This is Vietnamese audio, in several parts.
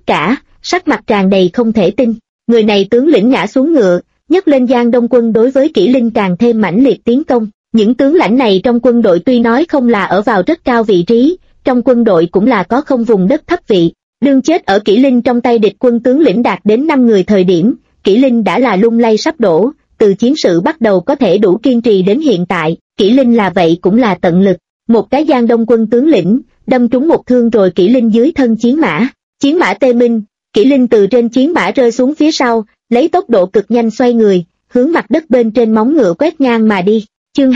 cả, sắc mặt tràn đầy không thể tin. Người này tướng lĩnh ngã xuống ngựa, nhấc lên Giang Đông quân đối với Kỷ Linh càng thêm mãnh liệt tiến công. Những tướng lãnh này trong quân đội tuy nói không là ở vào rất cao vị trí, trong quân đội cũng là có không vùng đất thấp vị. Đương chết ở Kỷ Linh trong tay địch quân tướng lĩnh đạt đến 5 người thời điểm, Kỷ Linh đã là lung lay sắp đổ, từ chiến sự bắt đầu có thể đủ kiên trì đến hiện tại, Kỷ Linh là vậy cũng là tận lực. Một cái Giang Đông quân tướng lĩnh, đâm trúng một thương rồi Kỷ Linh dưới thân chiến mã tê minh, Kỷ Linh từ trên chiến mã rơi xuống phía sau, lấy tốc độ cực nhanh xoay người, hướng mặt đất bên trên móng ngựa quét ngang mà đi. Chương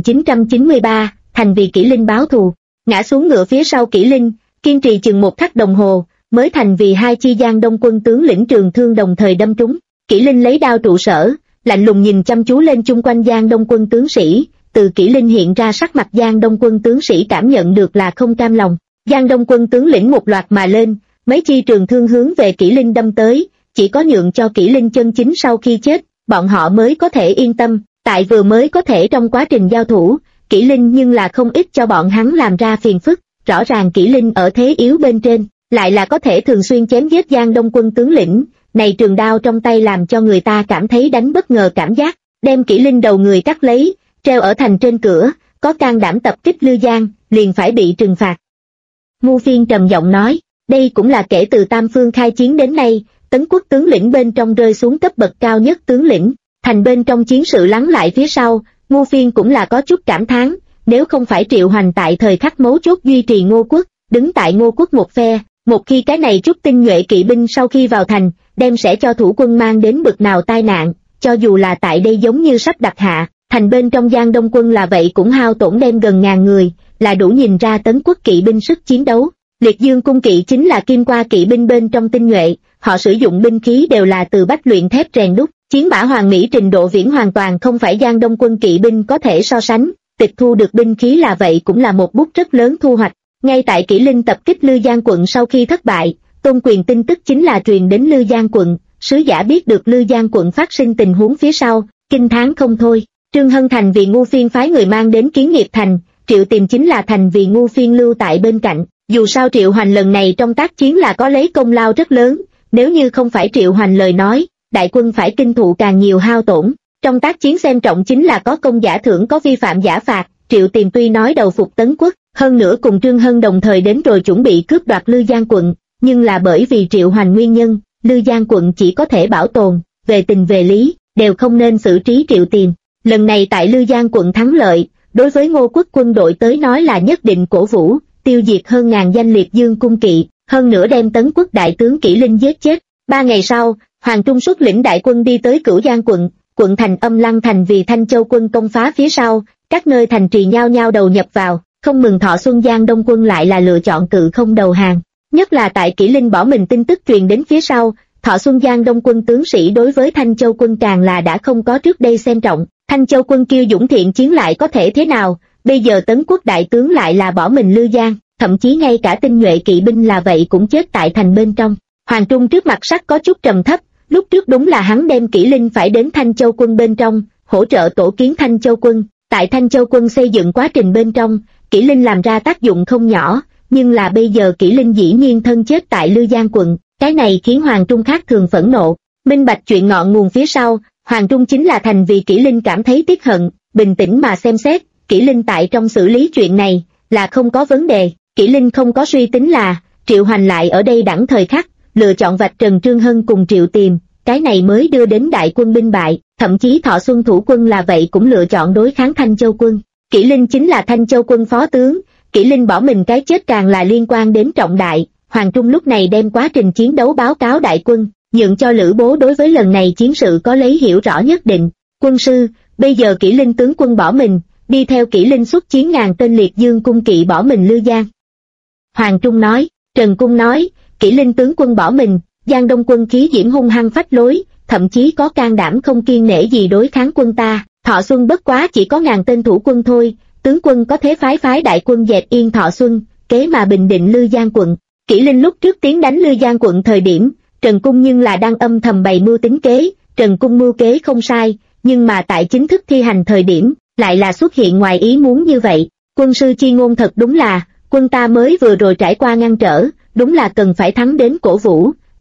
2993, thành vì Kỷ Linh báo thù. Ngã xuống ngựa phía sau Kỷ Linh, kiên trì chừng 1 khắc đồng hồ, mới thành vì hai chi Giang Đông quân tướng lĩnh trường thương đồng thời đâm trúng. Kỷ Linh lấy đao trụ sở, lạnh lùng nhìn chăm chú lên chung quanh Giang Đông quân tướng sĩ, từ Kỷ Linh hiện ra sắc mặt Giang Đông quân tướng sĩ cảm nhận được là không cam lòng. Giang Đông quân tướng lĩnh một loạt mà lên, mấy chi trường thương hướng về Kỷ Linh đâm tới, chỉ có nhượng cho Kỷ Linh chân chính sau khi chết, bọn họ mới có thể yên tâm, tại vừa mới có thể trong quá trình giao thủ, Kỷ Linh nhưng là không ít cho bọn hắn làm ra phiền phức, rõ ràng Kỷ Linh ở thế yếu bên trên, lại là có thể thường xuyên chém giết Giang Đông quân tướng lĩnh, này trường đao trong tay làm cho người ta cảm thấy đánh bất ngờ cảm giác, đem Kỷ Linh đầu người cắt lấy, treo ở thành trên cửa, có can đảm tập kích Lư Giang, liền phải bị trừng phạt. Ngu Phiên trầm giọng nói, đây cũng là kể từ Tam Phương khai chiến đến nay, Tấn quốc tướng lĩnh bên trong rơi xuống cấp bậc cao nhất tướng lĩnh, thành bên trong chiến sự lắng lại phía sau, Ngu Phiên cũng là có chút cảm thán, nếu không phải Triệu Hoành tại thời khắc mấu chốt duy trì Ngô quốc, đứng tại Ngô quốc một phe, một khi cái này chút tinh nhuệ kỵ binh sau khi vào thành, đem sẽ cho thủ quân mang đến bực nào tai nạn, cho dù là tại đây giống như sắp đặt hạ, thành bên trong Giang Đông quân là vậy cũng hao tổn đem gần 1000 người, là đủ nhìn ra Tấn quốc kỵ binh sức chiến đấu. Liệt Dương cung kỵ chính là kim qua kỵ binh bên trong tinh nhuệ, họ sử dụng binh khí đều là từ bách luyện thép rèn đúc, chiến mã Hoàng Mỹ trình độ viễn hoàn toàn không phải Giang Đông quân kỵ binh có thể so sánh, tịch thu được binh khí là vậy cũng là một bút rất lớn thu hoạch. Ngay tại Kỷ Linh tập kích Lư Giang quận sau khi thất bại, Tôn Quyền tin tức chính là truyền đến Lư Giang quận, sứ giả biết được Lư Giang quận phát sinh tình huống phía sau, kinh thán không thôi. Trương Hân thành vì Ngu Phiên phái người mang đến Kiến Nghiệp thành, Triệu Tìm chính là thành vì Ngu Phiên lưu tại bên cạnh. Dù sao Triệu Hoành lần này trong tác chiến là có lấy công lao rất lớn, nếu như không phải Triệu Hoành lời nói, đại quân phải kinh thụ càng nhiều hao tổn. Trong tác chiến xem trọng chính là có công giả thưởng có vi phạm giả phạt, Triệu Tìm tuy nói đầu phục Tấn quốc, hơn nữa cùng Trương Hân đồng thời đến rồi chuẩn bị cướp đoạt Lư Giang quận, nhưng là bởi vì Triệu Hoành nguyên nhân, Lư Giang quận chỉ có thể bảo tồn, về tình về lý, đều không nên xử trí Triệu Tìm. Lần này tại Lư Giang quận thắng lợi, đối với Ngô quốc quân đội tới nói là nhất định cổ vũ, tiêu diệt hơn 1000 danh Liệt Dương cung kỵ, hơn nữa đem Tấn quốc đại tướng Kỷ Linh giết chết. 3 ngày sau, Hoàng Trung xuất lĩnh đại quân đi tới Cửu Giang quận, quận thành Âm Lăng thành vì Thanh Châu quân công phá phía sau, các nơi thành trì nhao nhao đầu nhập vào, không mừng Thọ Xuân Giang Đông quân lại là lựa chọn cự không đầu hàng. Nhất là tại Kỷ Linh bỏ mình tin tức truyền đến phía sau, Thọ Xuân Giang Đông quân tướng sĩ đối với Thanh Châu quân càng là đã không có trước đây xem trọng. Thanh Châu quân kiêu dũng thiện chiến lại có thể thế nào, bây giờ Tấn quốc đại tướng lại là bỏ mình Lư Giang, thậm chí ngay cả tinh nhuệ kỵ binh là vậy cũng chết tại thành bên trong. Hoàng Trung trước mặt sắc có chút trầm thấp, lúc trước đúng là hắn đem Kỷ Linh phải đến Thanh Châu quân bên trong, hỗ trợ tổ kiến Thanh Châu quân. Tại Thanh Châu quân xây dựng quá trình bên trong, Kỷ Linh làm ra tác dụng không nhỏ, nhưng là bây giờ Kỷ Linh dĩ nhiên thân chết tại Lư Giang quận, cái này khiến Hoàng Trung khác thường phẫn nộ. Minh bạch chuyện ngọn nguồn phía sau, Hoàng Trung chính là thành vì Kỷ Linh cảm thấy tiếc hận, bình tĩnh mà xem xét, Kỷ Linh tại trong xử lý chuyện này là không có vấn đề. Kỷ Linh không có suy tính là Triệu Hoành lại ở đây đẳng thời khắc lựa chọn vạch trần Trương Hân cùng Triệu Tìm, cái này mới đưa đến đại quân binh bại, thậm chí Thọ Xuân thủ quân là vậy cũng lựa chọn đối kháng Thanh Châu quân. Kỷ Linh chính là Thanh Châu quân phó tướng, Kỷ Linh bỏ mình cái chết càng là liên quan đến trọng đại. Hoàng Trung lúc này đem quá trình chiến đấu báo cáo đại quân, nhượng cho Lữ Bố đối với lần này chiến sự có lấy hiểu rõ nhất định. Quân sư, bây giờ Kỷ Linh tướng quân bỏ mình, đi theo Kỷ Linh xuất chiến 1000 tên Liệt Dương cung kỵ bỏ mình Lư Giang. Hoàng Trung nói, Trần Cung nói, Kỷ Linh tướng quân bỏ mình, Giang Đông quân khí diễm hung hăng phách lối, thậm chí có can đảm không kiêng nể gì đối kháng quân ta. Thọ Xuân bất quá chỉ có 1000 tên thủ quân thôi, tướng quân có thế phái đại quân dẹp yên Thọ Xuân, kế mà bình định Lư Giang quận. Kỷ Linh lúc trước tiến đánh Lư Giang quận thời điểm, Trần Cung nhưng là đang âm thầm bày mưu tính kế, Trần Cung mưu kế không sai, nhưng mà tại chính thức thi hành thời điểm, lại là xuất hiện ngoài ý muốn như vậy. Quân sư chi ngôn thật đúng là, quân ta mới vừa rồi trải qua ngăn trở, đúng là cần phải thắng đến cổ vũ,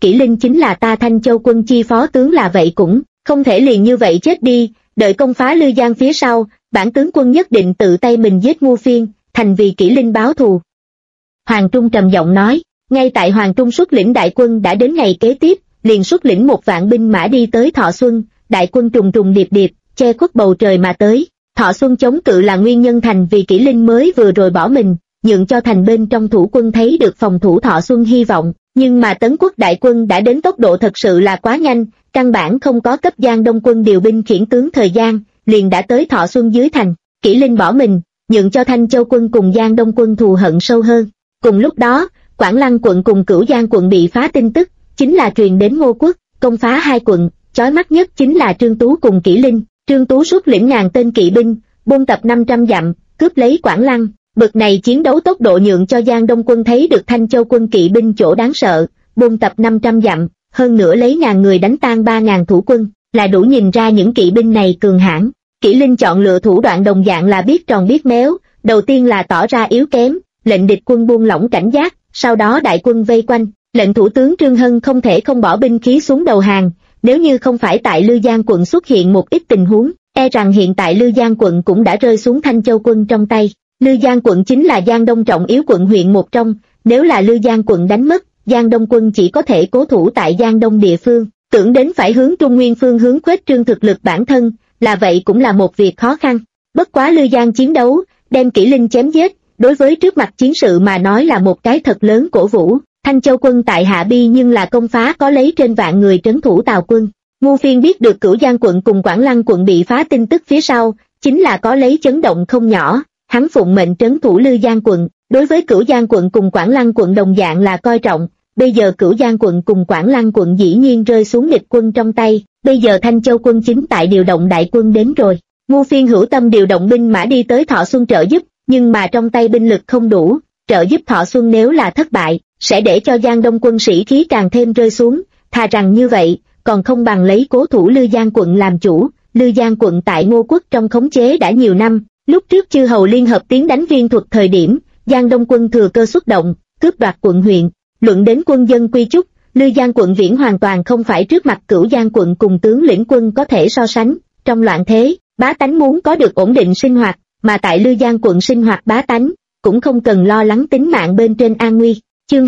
Kỷ Linh chính là ta Thanh Châu quân chi phó tướng là vậy cũng không thể liền như vậy chết đi, đợi công phá Lư Giang phía sau, bản tướng quân nhất định tự tay mình giết Ngu Phiên, thành vì Kỷ Linh báo thù. Hoàng Trung trầm giọng nói, ngay tại Hoàng Trung xuất lĩnh đại quân đã đến ngày kế tiếp, liền xuất lĩnh 1.000 binh mã đi tới Thọ Xuân, đại quân trùng trùng điệp điệp, che khuất bầu trời mà tới. Thọ Xuân chống cự là nguyên nhân thành vì Kỷ Linh mới vừa rồi bỏ mình, nhượng cho thành bên trong thủ quân thấy được phòng thủ Thọ Xuân hy vọng, nhưng mà Tấn Quốc đại quân đã đến tốc độ thật sự là quá nhanh, căn bản không có cấp Giang Đông quân điều binh khiển tướng thời gian, liền đã tới Thọ Xuân dưới thành. Kỷ Linh bỏ mình, nhượng cho Thanh Châu quân cùng Giang Đông quân thù hận sâu hơn. Cùng lúc đó, Quảng Lăng quận cùng Cửu Giang quận bị phá tin tức, chính là truyền đến Ngô Quốc, công phá hai quận, chói mắt nhất chính là Trương Tú cùng Kỷ Linh. Trương Tú xuất lĩnh 1000 tên kỵ binh, buôn tập 500 dặm, cướp lấy Quảng Lăng. Bực này chiến đấu tốc độ nhượng cho Giang Đông quân thấy được Thanh Châu quân kỵ binh chỗ đáng sợ, buôn tập 500 dặm, hơn nữa lấy 1000 người đánh tan 3000 thủ quân, là đủ nhìn ra những kỵ binh này cường hãn. Kỷ Linh chọn lựa thủ đoạn đồng dạng là biết tròn biết méo, đầu tiên là tỏ ra yếu kém, lệnh địch quân buông lỏng cảnh giác, sau đó đại quân vây quanh, lệnh thủ tướng Trương Hân không thể không bỏ binh khí xuống đầu hàng, nếu như không phải tại Lư Giang quận xuất hiện một ít tình huống, e rằng hiện tại Lư Giang quận cũng đã rơi xuống Thanh Châu quân trong tay. Lư Giang quận chính là Giang Đông trọng yếu quận huyện một trong, nếu là Lư Giang quận đánh mất, Giang Đông quân chỉ có thể cố thủ tại Giang Đông địa phương, tưởng đến phải hướng Trung Nguyên phương hướng khuếch trương thực lực bản thân, là vậy cũng là một việc khó khăn. Bất quá Lư Giang chiến đấu, đem Kỷ Linh chém giết, đối với trước mặt chiến sự mà nói là một cái thật lớn cổ vũ. Thanh Châu quân tại Hạ Bi nhưng là công phá có lấy trên vạn người trấn thủ Tào quân. Ngu Phiên biết được Cửu Giang quận cùng Quảng Lăng quận bị phá tin tức phía sau, chính là có lấy chấn động không nhỏ, hắn phụng mệnh trấn thủ Lư Giang quận, đối với Cửu Giang quận cùng Quảng Lăng quận đồng dạng là coi trọng, bây giờ Cửu Giang quận cùng Quảng Lăng quận dĩ nhiên rơi xuống địch quân trong tay, bây giờ Thanh Châu quân chính tại điều động đại quân đến rồi. Ngu Phiên hữu tâm điều động binh mã đi tới Thọ Xuân trợ giúp, nhưng mà trong tay binh lực không đủ, trợ giúp Thọ Xuân nếu là thất bại, sẽ để cho Giang Đông quân sĩ khí càng thêm rơi xuống, thà rằng như vậy, còn không bằng lấy cố thủ Lư Giang quận làm chủ. Lư Giang quận tại Ngô Quốc trong khống chế đã nhiều năm, lúc trước chư hầu liên hợp tiến đánh Viên Thuật thời điểm, Giang Đông quân thừa cơ xuất động, cướp đoạt quận huyện. Luận đến quân dân quy chúc, Lư Giang quận viễn hoàn toàn không phải trước mặt Cửu Giang quận cùng tướng lĩnh quân có thể so sánh. Trong loạn thế, bá tánh muốn có được ổn định sinh hoạt, mà tại Lư Giang quận sinh hoạt bá tánh, cũng không cần lo lắng tính mạng bên trên an nguy. Chương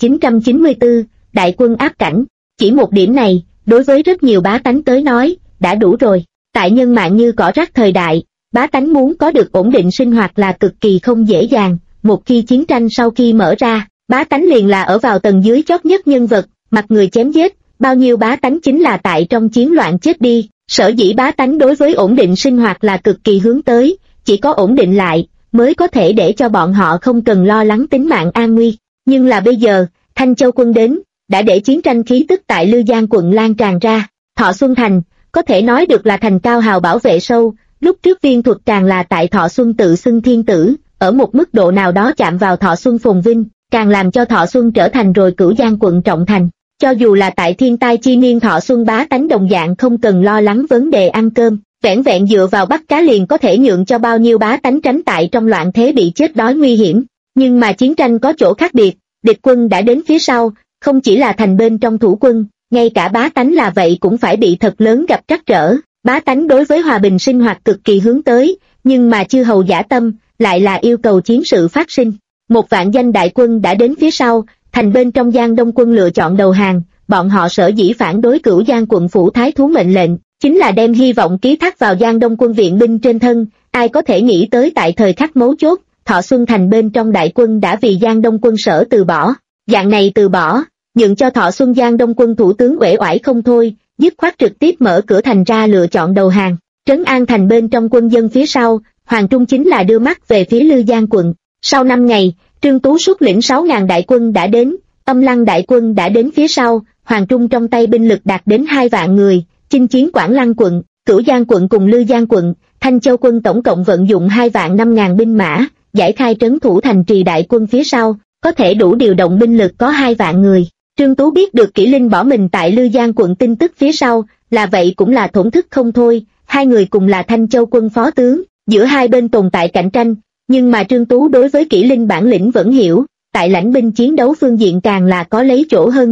2994, đại quân áp cảnh. Chỉ một điểm này, đối với rất nhiều bá tánh tới nói, đã đủ rồi. Tại nhân mạng như cỏ rác thời đại, bá tánh muốn có được ổn định sinh hoạt là cực kỳ không dễ dàng. Một khi chiến tranh sau khi mở ra, bá tánh liền là ở vào tầng dưới chót nhất nhân vật, mặt người chém giết, bao nhiêu bá tánh chính là tại trong chiến loạn chết đi. Sở dĩ bá tánh đối với ổn định sinh hoạt là cực kỳ hướng tới, chỉ có ổn định lại, mới có thể để cho bọn họ không cần lo lắng tính mạng an nguy. Nhưng là bây giờ, Thanh Châu quân đến, đã để chiến tranh khí tức tại Lư Giang quận lan tràn ra. Thọ Xuân thành, có thể nói được là thành cao hào bảo vệ sâu, lúc trước Viên Thuật càng là tại Thọ Xuân tự xưng thiên tử, ở một mức độ nào đó chạm vào Thọ Xuân phồn vinh, càng làm cho Thọ Xuân trở thành rồi Cửu Giang quận trọng thành. Cho dù là tại thiên tai chi niên Thọ Xuân bá tánh đồng dạng không cần lo lắng vấn đề ăn cơm, vẻn vẹn dựa vào bắt cá liền có thể nhượng cho bao nhiêu bá tánh tránh tại trong loạn thế bị chết đói nguy hiểm. Nhưng mà chiến tranh có chỗ khác biệt, địch quân đã đến phía sau, không chỉ là thành bên trong thủ quân, ngay cả bá tánh là vậy cũng phải bị thật lớn gặp trắc trở. Bá tánh đối với hòa bình sinh hoạt cực kỳ hướng tới, nhưng mà chư hầu dã tâm, lại là yêu cầu chiến sự phát sinh. 1.000 danh đại quân đã đến phía sau, thành bên trong Giang Đông quân lựa chọn đầu hàng, bọn họ sở dĩ phản đối Cửu Giang quận phủ thái thú mệnh lệnh, chính là đem hy vọng ký thác vào Giang Đông quân viện binh trên thân. Ai có thể nghĩ tới tại thời khắc mấu chốt, Thọ Xuân thành bên trong đại quân đã vì Giang Đông quân sở từ bỏ. Dạng này từ bỏ, nhượng cho Thọ Xuân Giang Đông quân thủ tướng uể oải không thôi, dứt khoát trực tiếp mở cửa thành ra lựa chọn đầu hàng. Trấn an thành bên trong quân dân phía sau, Hoàng Trung chính là đưa mắt về phía Lư Giang quận. Sau 5 ngày, Trương Tú xuất lĩnh 6.000 đại quân đã đến, Âm Lăng đại quân đã đến phía sau, Hoàng Trung trong tay binh lực đạt đến 2 vạn người, chinh chiến Quảng Lăng quận, Cửu Giang quận cùng Lư Giang quận. Thanh Châu quân tổng cộng vận dụng 2 vạn 5.000 binh mã, giải khai trấn thủ thành trì đại quân phía sau, có thể đủ điều động binh lực có 2 vạn người. Trương Tú biết được Kỷ Linh bỏ mình tại Lư Giang quận tin tức phía sau, là vậy cũng là thổn thức không thôi. Hai người cùng là Thanh Châu quân phó tướng, giữa hai bên tồn tại cạnh tranh, nhưng mà Trương Tú đối với Kỷ Linh bản lĩnh vẫn hiểu, tại lãnh binh chiến đấu phương diện càng là có lấy chỗ hơn người.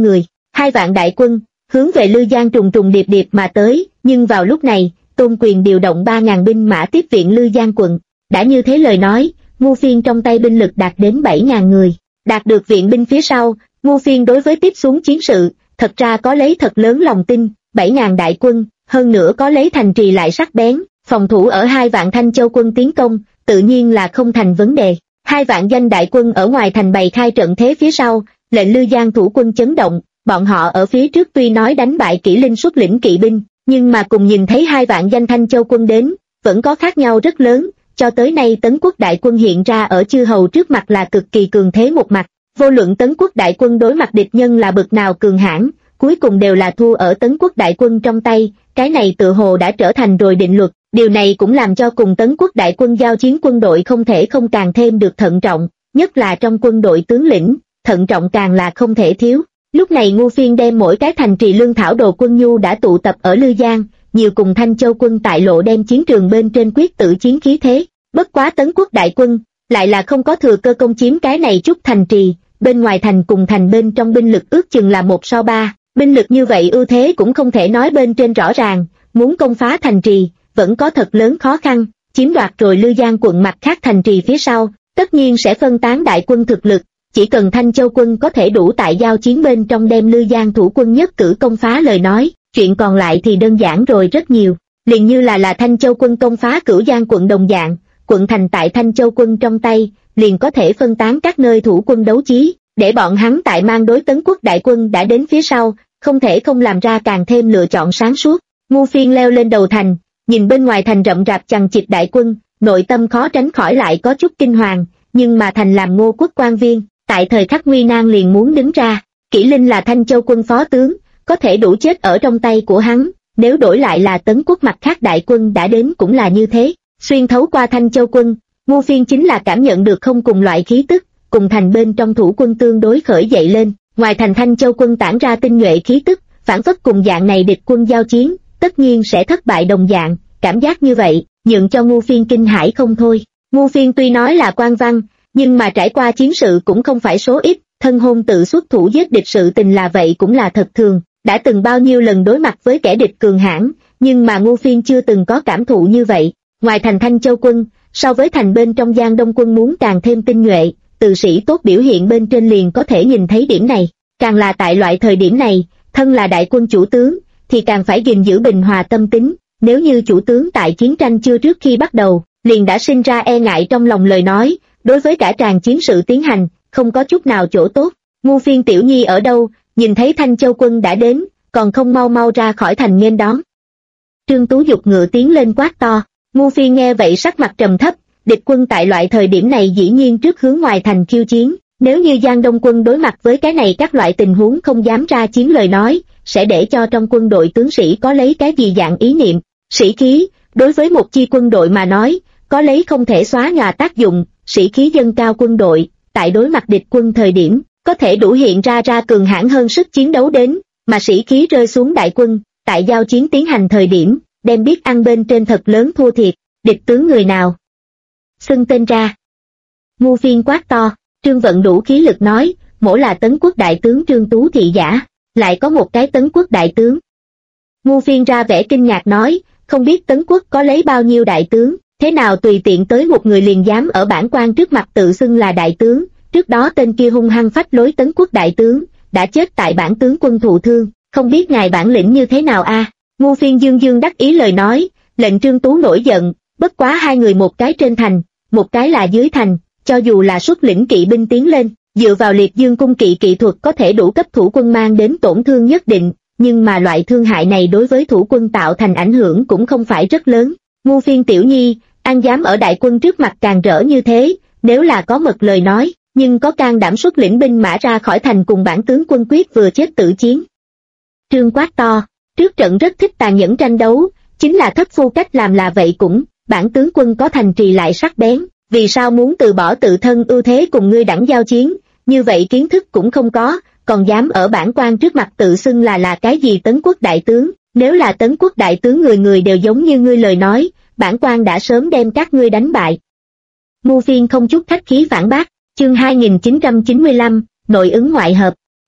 2 vạn đại quân, hướng về Lư Giang trùng trùng điệp điệp mà tới, nhưng vào lúc này, Tôn Quyền điều động 3.000 binh mã tiếp viện Lư Giang quận. Đã như thế lời nói, Ngu Phiên trong tay binh lực đạt đến 7.000 người. Đạt được viện binh phía sau, Ngu Phiên đối với tiếp xuống chiến sự, thật ra có lấy thật lớn lòng tin, 7.000 đại quân, hơn nữa có lấy thành trì lại sắc bén, phòng thủ ở 2 vạn Thanh Châu quân tiến công, tự nhiên là không thành vấn đề. 2 vạn danh đại quân ở ngoài thành bày khai trận thế phía sau, lệnh Lư Giang thủ quân chấn động, bọn họ ở phía trước tuy nói đánh bại Kỷ Linh xuất lĩnh kỵ binh, nhưng mà cùng nhìn thấy 2 vạn danh Thanh Châu quân đến, vẫn có khác nhau rất lớn. Cho tới nay Tấn Quốc đại quân hiện ra ở chư hầu trước mặt là cực kỳ cường thế một mặt, vô luận Tấn Quốc đại quân đối mặt địch nhân là bực nào cường hãn, cuối cùng đều là thua ở Tấn Quốc đại quân trong tay, cái này tự hồ đã trở thành rồi định luật. Điều này cũng làm cho cùng Tấn Quốc đại quân giao chiến quân đội không thể không càng thêm được thận trọng, nhất là trong quân đội tướng lĩnh, thận trọng càng là không thể thiếu. Lúc này Ngu Phiên đem mỗi cái thành trì lương thảo đồ quân nhu đã tụ tập ở Lư Giang, nhiều cùng Thanh Châu quân tại lộ đem chiến trường bên trên quyết tử chiến khí thế. Bất quá Tấn Quốc đại quân, lại là không có thừa cơ công chiếm cái này chút thành trì, bên ngoài thành cùng thành bên trong binh lực ước chừng là 1/3, binh lực như vậy ưu thế cũng không thể nói bên trên rõ ràng, muốn công phá thành trì, vẫn có thật lớn khó khăn, chiếm đoạt rồi Lư Giang quận mặt khác thành trì phía sau, tất nhiên sẽ phân tán đại quân thực lực, chỉ cần Thanh Châu quân có thể đủ tại giao chiến bên trong đem Lư Giang thủ quân nhất cử công phá lời nói, chuyện còn lại thì đơn giản rồi rất nhiều, liền như là Thanh Châu quân công phá Cửu Giang quận đồng dạng, quận thành tại Thanh Châu quân trong tay, liền có thể phân tán các nơi thủ quân đấu chí, để bọn hắn tại mang đối Tấn Quốc đại quân đã đến phía sau, không thể không làm ra càng thêm lựa chọn sáng suốt. Ngu Phiên leo lên đầu thành, nhìn bên ngoài thành rậm rạp chằng chịt đại quân, nội tâm khó tránh khỏi lại có chút kinh hoàng, nhưng mà thành làm Ngô quốc quan viên, tại thời khắc nguy nan liền muốn đứng ra. Kỷ Linh là Thanh Châu quân phó tướng, có thể đủ chết ở trong tay của hắn, nếu đổi lại là Tấn Quốc mặt khác đại quân đã đến cũng là như thế. Xuyên thấu qua Thanh Châu quân, Ngu Phiên chính là cảm nhận được không cùng loại khí tức, cùng thành bên trong thủ quân tương đối khởi dậy lên, ngoài thành Thanh Châu quân tản ra tinh nhuệ khí tức, phản phất cùng dạng này địch quân giao chiến, tất nhiên sẽ thất bại đồng dạng, cảm giác như vậy, nhượng cho Ngu Phiên kinh hãi không thôi. Ngu Phiên tuy nói là quan văn, nhưng mà trải qua chiến sự cũng không phải số ít, thân hôn tự xuất thủ giết địch sự tình là vậy cũng là thật thường, đã từng bao nhiêu lần đối mặt với kẻ địch cường hãn, nhưng mà Ngu Phiên chưa từng có cảm thụ như vậy. Ngoài thành Thanh Châu quân, so với thành bên trong Giang Đông quân muốn càng thêm tinh nhuệ, từ sĩ tốt biểu hiện bên trên liền có thể nhìn thấy điểm này, càng là tại loại thời điểm này, thân là đại quân chủ tướng, thì càng phải gìn giữ bình hòa tâm tính, nếu như chủ tướng tại chiến tranh chưa trước khi bắt đầu, liền đã sinh ra e ngại trong lòng lời nói, đối với cả tràng chiến sự tiến hành, không có chút nào chỗ tốt. Ngu Phiên tiểu nhi ở đâu, nhìn thấy Thanh Châu quân đã đến, còn không mau mau ra khỏi thành nghênh đón. Trương Tú giục ngựa tiến lên quát to. Ngu Phiên nghe vậy sắc mặt trầm thấp, địch quân tại loại thời điểm này dĩ nhiên trước hướng ngoài thành khiêu chiến, nếu như Giang Đông quân đối mặt với cái này các loại tình huống không dám ra chiến lời nói, sẽ để cho trong quân đội tướng sĩ có lấy cái gì dạng ý niệm. Sĩ khí, đối với một chi quân đội mà nói, có lấy không thể xóa nhòa tác dụng, sĩ khí dâng cao quân đội, tại đối mặt địch quân thời điểm, có thể đủ hiện ra cường hãn hơn sức chiến đấu đến, mà sĩ khí rơi xuống đại quân, tại giao chiến tiến hành thời điểm, đem biết ăn bên trên thật lớn thua thiệt, địch tướng người nào? Xưng tên ra. Ngu Phiên quát to, Trương Vận đủ khí lực nói, mỗ là Tấn Quốc đại tướng Trương Tú thị giả, lại có một cái Tấn Quốc đại tướng. Ngu Phiên ra vẻ kinh ngạc nói, không biết Tấn Quốc có lấy bao nhiêu đại tướng, thế nào tùy tiện tới một người liền dám ở bản quan trước mặt tự xưng là đại tướng, trước đó tên kia hung hăng phách lối Tấn Quốc đại tướng, đã chết tại bản tướng quân thụ thương, không biết ngài bản lĩnh như thế nào a? Ngu Phiên dương dương đắc ý lời nói, lệnh Trương Tú nổi giận, bất quá hai người một cái trên thành, một cái là dưới thành, cho dù là xuất lĩnh kỵ binh tiến lên, dựa vào liệt dương cung kỵ kỹ thuật có thể đủ cấp thủ quân mang đến tổn thương nhất định, nhưng mà loại thương hại này đối với thủ quân tạo thành ảnh hưởng cũng không phải rất lớn. Ngu Phiên tiểu nhi, an dám ở đại quân trước mặt càng rỡ như thế, nếu là có mật lời nói, nhưng có can đảm xuất lĩnh binh mã ra khỏi thành cùng bản tướng quân quyết vừa chết tử chiến. Trương quát to, trước trận rất thích tàn nhẫn tranh đấu, chính là thất phu cách làm là vậy cũng, bản tướng quân có thành trì lại sắc bén, vì sao muốn từ bỏ tự thân ưu thế cùng ngươi đẳng giao chiến, như vậy kiến thức cũng không có, còn dám ở bản quan trước mặt tự xưng là cái gì Tấn Quốc đại tướng, nếu là Tấn Quốc đại tướng người người đều giống như ngươi lời nói, bản quan đã sớm đem các ngươi đánh bại. Ngu Phiên không chút khách khí phản bác, chương 2995, nội ứng ngoại hợp.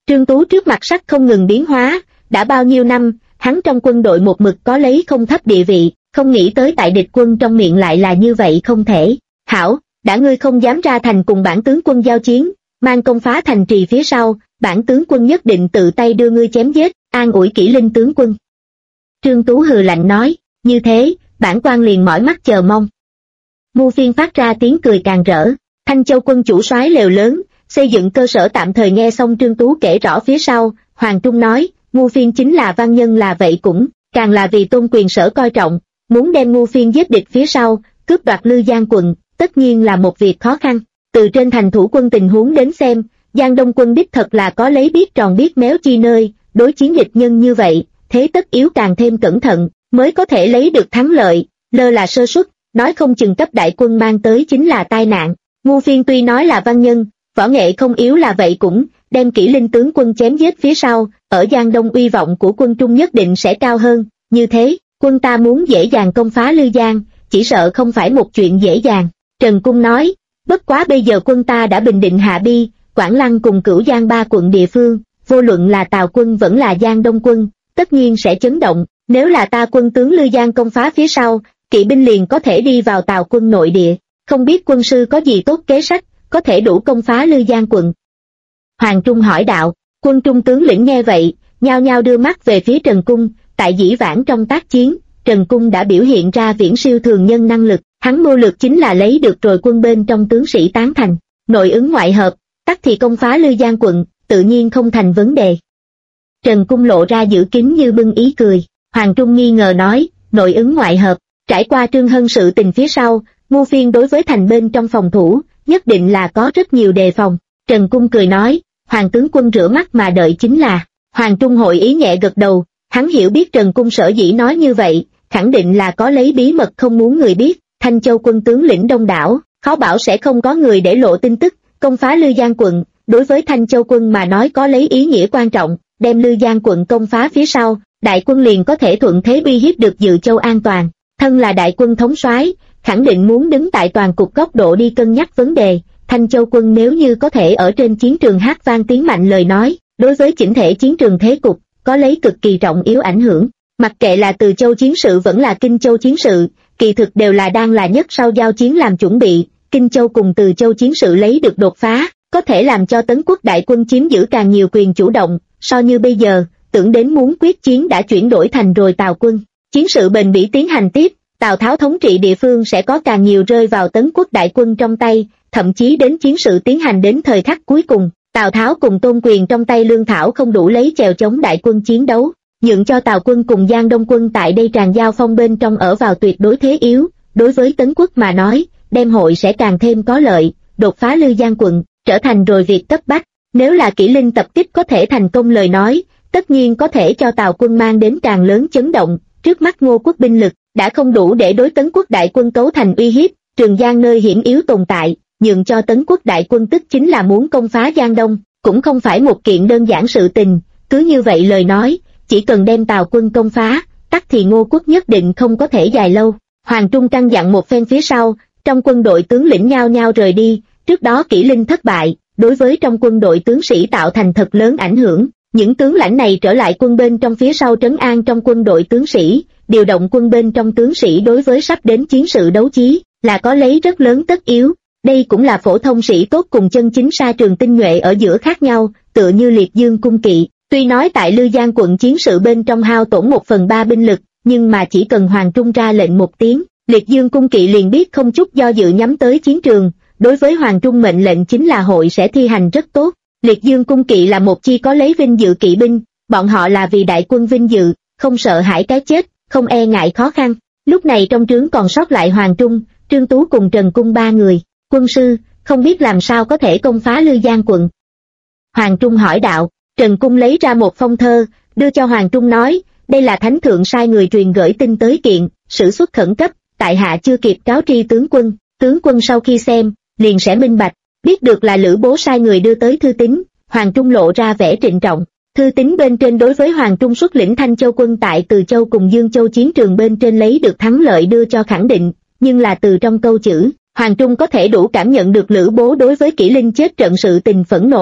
Trương Tú trước mặt sắc không ngừng biến hóa, đã bao nhiêu năm, hắn trong quân đội một mực có lấy không thấp địa vị, không nghĩ tới tại địch quân trong miệng lại là như vậy không thể. Hảo, đã ngươi không dám ra thành cùng bản tướng quân giao chiến, mang công phá thành trì phía sau, bản tướng quân nhất định tự tay đưa ngươi chém giết, an ủi Kỷ Linh tướng quân. Trương Tú hừ lạnh nói, như thế, bản quan liền mỏi mắt chờ mong. Mưu Phiên phát ra tiếng cười càng rỡ, Thanh Châu quân chủ soái lều lớn, xây dựng cơ sở tạm thời. Nghe xong Trương Tú kể rõ phía sau, Hoàng Trung nói, Mưu Phiên chính là văn nhân là vậy cũng, càng là vì tôn quyền sở coi trọng, muốn đem Mưu Phiên giết địch phía sau, cướp đoạt Lư Giang quận, tất nhiên là một việc khó khăn. Từ trên thành thủ quân tình huống đến xem, Giang Đông quân đích thật là có lấy biết tròn biết méo chi nơi, đối chiến địch nhân như vậy, thế tất yếu càng thêm cẩn thận, mới có thể lấy được thắng lợi, lơ là sơ suất, nói không chừng cấp đại quân mang tới chính là tai nạn. Mưu Phiên tuy nói là văn nhân, võ nghệ không yếu là vậy cũng, đem Kỷ Linh tướng quân chém giết phía sau, ở Giang Đông uy vọng của quân Trung nhất định sẽ cao hơn, như thế, quân ta muốn dễ dàng công phá Lư Giang, chỉ sợ không phải một chuyện dễ dàng. Trần Cung nói, bất quá bây giờ quân ta đã bình định Hạ Bi, Quảng Lăng cùng Cửu Giang ba quận địa phương, vô luận là Tào quân vẫn là Giang Đông quân, tất nhiên sẽ chấn động, nếu là ta quân tướng Lư Giang công phá phía sau, kỵ binh liền có thể đi vào Tào quân nội địa, không biết quân sư có gì tốt kế sách, có thể đủ công phá Lư Giang quận. Hoàng Trung hỏi đạo, quân Trung tướng lĩnh nghe vậy, nhao nhao đưa mắt về phía Trần Cung, tại dĩ vãng trong tác chiến, Trần Cung đã biểu hiện ra viễn siêu thường nhân năng lực, hắn mưu lược chính là lấy được rồi quân bên trong tướng sĩ tán thành, nội ứng ngoại hợp, tắc thì công phá Lư Giang quận, tự nhiên không thành vấn đề. Trần Cung lộ ra giữ kín như bưng ý cười, Hoàng Trung nghi ngờ nói, nội ứng ngoại hợp, trải qua Trương Hân sự tình phía sau, Mưu Phiên đối với thành bên trong phòng thủ, nhất định là có rất nhiều đề phòng. Trần Cung cười nói, Hoàng tướng quân rửa mắt mà đợi chính là. Hoàng Trung hội ý nhẹ gật đầu, hắn hiểu biết Trần Cung sở dĩ nói như vậy, khẳng định là có lấy bí mật không muốn người biết. Thanh Châu quân tướng lĩnh đông đảo, khó bảo sẽ không có người để lộ tin tức. Công phá Lư Giang quận, đối với Thanh Châu quân mà nói có lấy ý nghĩa quan trọng, đem Lư Giang quận công phá phía sau, đại quân liền có thể thuận thế uy hiếp được Dự Châu an toàn. Thân là đại quân thống soái, khẳng định muốn đứng tại toàn cục góc độ đi cân nhắc vấn đề. Thanh Châu quân nếu như có thể ở trên chiến trường hát vang tiếng mạnh lời nói, đối với chỉnh thể chiến trường thế cục, có lấy cực kỳ trọng yếu ảnh hưởng. Mặc kệ là Từ Châu chiến sự vẫn là Kinh Châu chiến sự, kỳ thực đều là đang là nhất sau giao chiến làm chuẩn bị. Kinh Châu cùng Từ Châu chiến sự lấy được đột phá, có thể làm cho Tấn quốc đại quân chiếm giữ càng nhiều quyền chủ động, so như bây giờ, tưởng đến muốn quyết chiến đã chuyển đổi thành rồi Tào quân. Chiến sự bền bỉ tiến hành tiếp, Tào Tháo thống trị địa phương sẽ có càng nhiều rơi vào Tấn quốc đại quân trong tay, thậm chí đến chiến sự tiến hành đến thời khắc cuối cùng, Tào Tháo cùng Tôn Quyền trong tay lương thảo không đủ lấy chèo chống đại quân chiến đấu, nhượng cho Tào quân cùng Giang Đông quân tại đây tràn giao phong bên trong ở vào tuyệt đối thế yếu. Đối với Tấn quốc mà nói, đem hội sẽ càng thêm có lợi, đột phá Lư Giang quận, trở thành rồi việc cấp bách. Nếu là Kỷ Linh tập kích có thể thành công lời nói, tất nhiên có thể cho Tào quân mang đến càng lớn chấn động. Trước mắt Ngô quốc binh lực đã không đủ để đối Tấn quốc đại quân cấu thành uy hiếp, Trường Giang nơi hiểm yếu tồn tại, nhượng cho Tấn quốc đại quân tức chính là muốn công phá Giang Đông, cũng không phải một kiện đơn giản sự tình. Cứ như vậy lời nói, chỉ cần đem Tào quân công phá, tắc thì Ngô quốc nhất định không có thể dài lâu. Hoàng Trung căn dặn một phen phía sau, trong quân đội tướng lĩnh nhao nhao rời đi. Trước đó Kỷ Linh thất bại, đối với trong quân đội tướng sĩ tạo thành thật lớn ảnh hưởng. Những tướng lãnh này trở lại quân bên trong phía sau trấn an trong quân đội tướng sĩ, điều động quân bên trong tướng sĩ đối với sắp đến chiến sự đấu chí, là có lấy rất lớn tất yếu. Đây cũng là phổ thông sĩ tốt cùng chân chính sa trường tinh nhuệ ở giữa khác nhau, tựa như Liệt Dương cung kỵ. Tuy nói tại Lư Giang quận chiến sự bên trong hao tổn 1/3 binh lực, nhưng mà chỉ cần Hoàng Trung ra lệnh một tiếng, Liệt Dương cung kỵ liền biết không chút do dự nhắm tới chiến trường. Đối với Hoàng Trung mệnh lệnh chính là hội sẽ thi hành rất tốt. Liệt Dương cung kỵ là một chi có lấy vinh dự kỵ binh, bọn họ là vì đại quân vinh dự, không sợ hãi cái chết, không e ngại khó khăn. Lúc này trong trướng còn sót lại Hoàng Trung, Trương Tú cùng Trần Cung ba người. Quân sư, không biết làm sao có thể công phá Lư Giang quận. Hoàng Trung hỏi đạo. Trần Cung lấy ra một phong thơ, đưa cho Hoàng Trung nói, đây là thánh thượng sai người truyền gửi tin tới kiện, sử xuất khẩn cấp, tại hạ chưa kịp cáo tri tướng quân sau khi xem, liền sẽ minh bạch. Biết được là Lữ Bố sai người đưa tới thư tín, Hoàng Trung lộ ra vẻ trịnh trọng. Thư tín bên trên đối với Hoàng Trung xuất lĩnh Thanh Châu quân tại Từ Châu cùng Dương Châu chiến trường bên trên lấy được thắng lợi đưa cho khẳng định, nhưng là từ trong câu chữ, Hoàng Trung có thể đủ cảm nhận được Lữ Bố đối với Kỷ Linh chết trận sự tình phẫn nộ,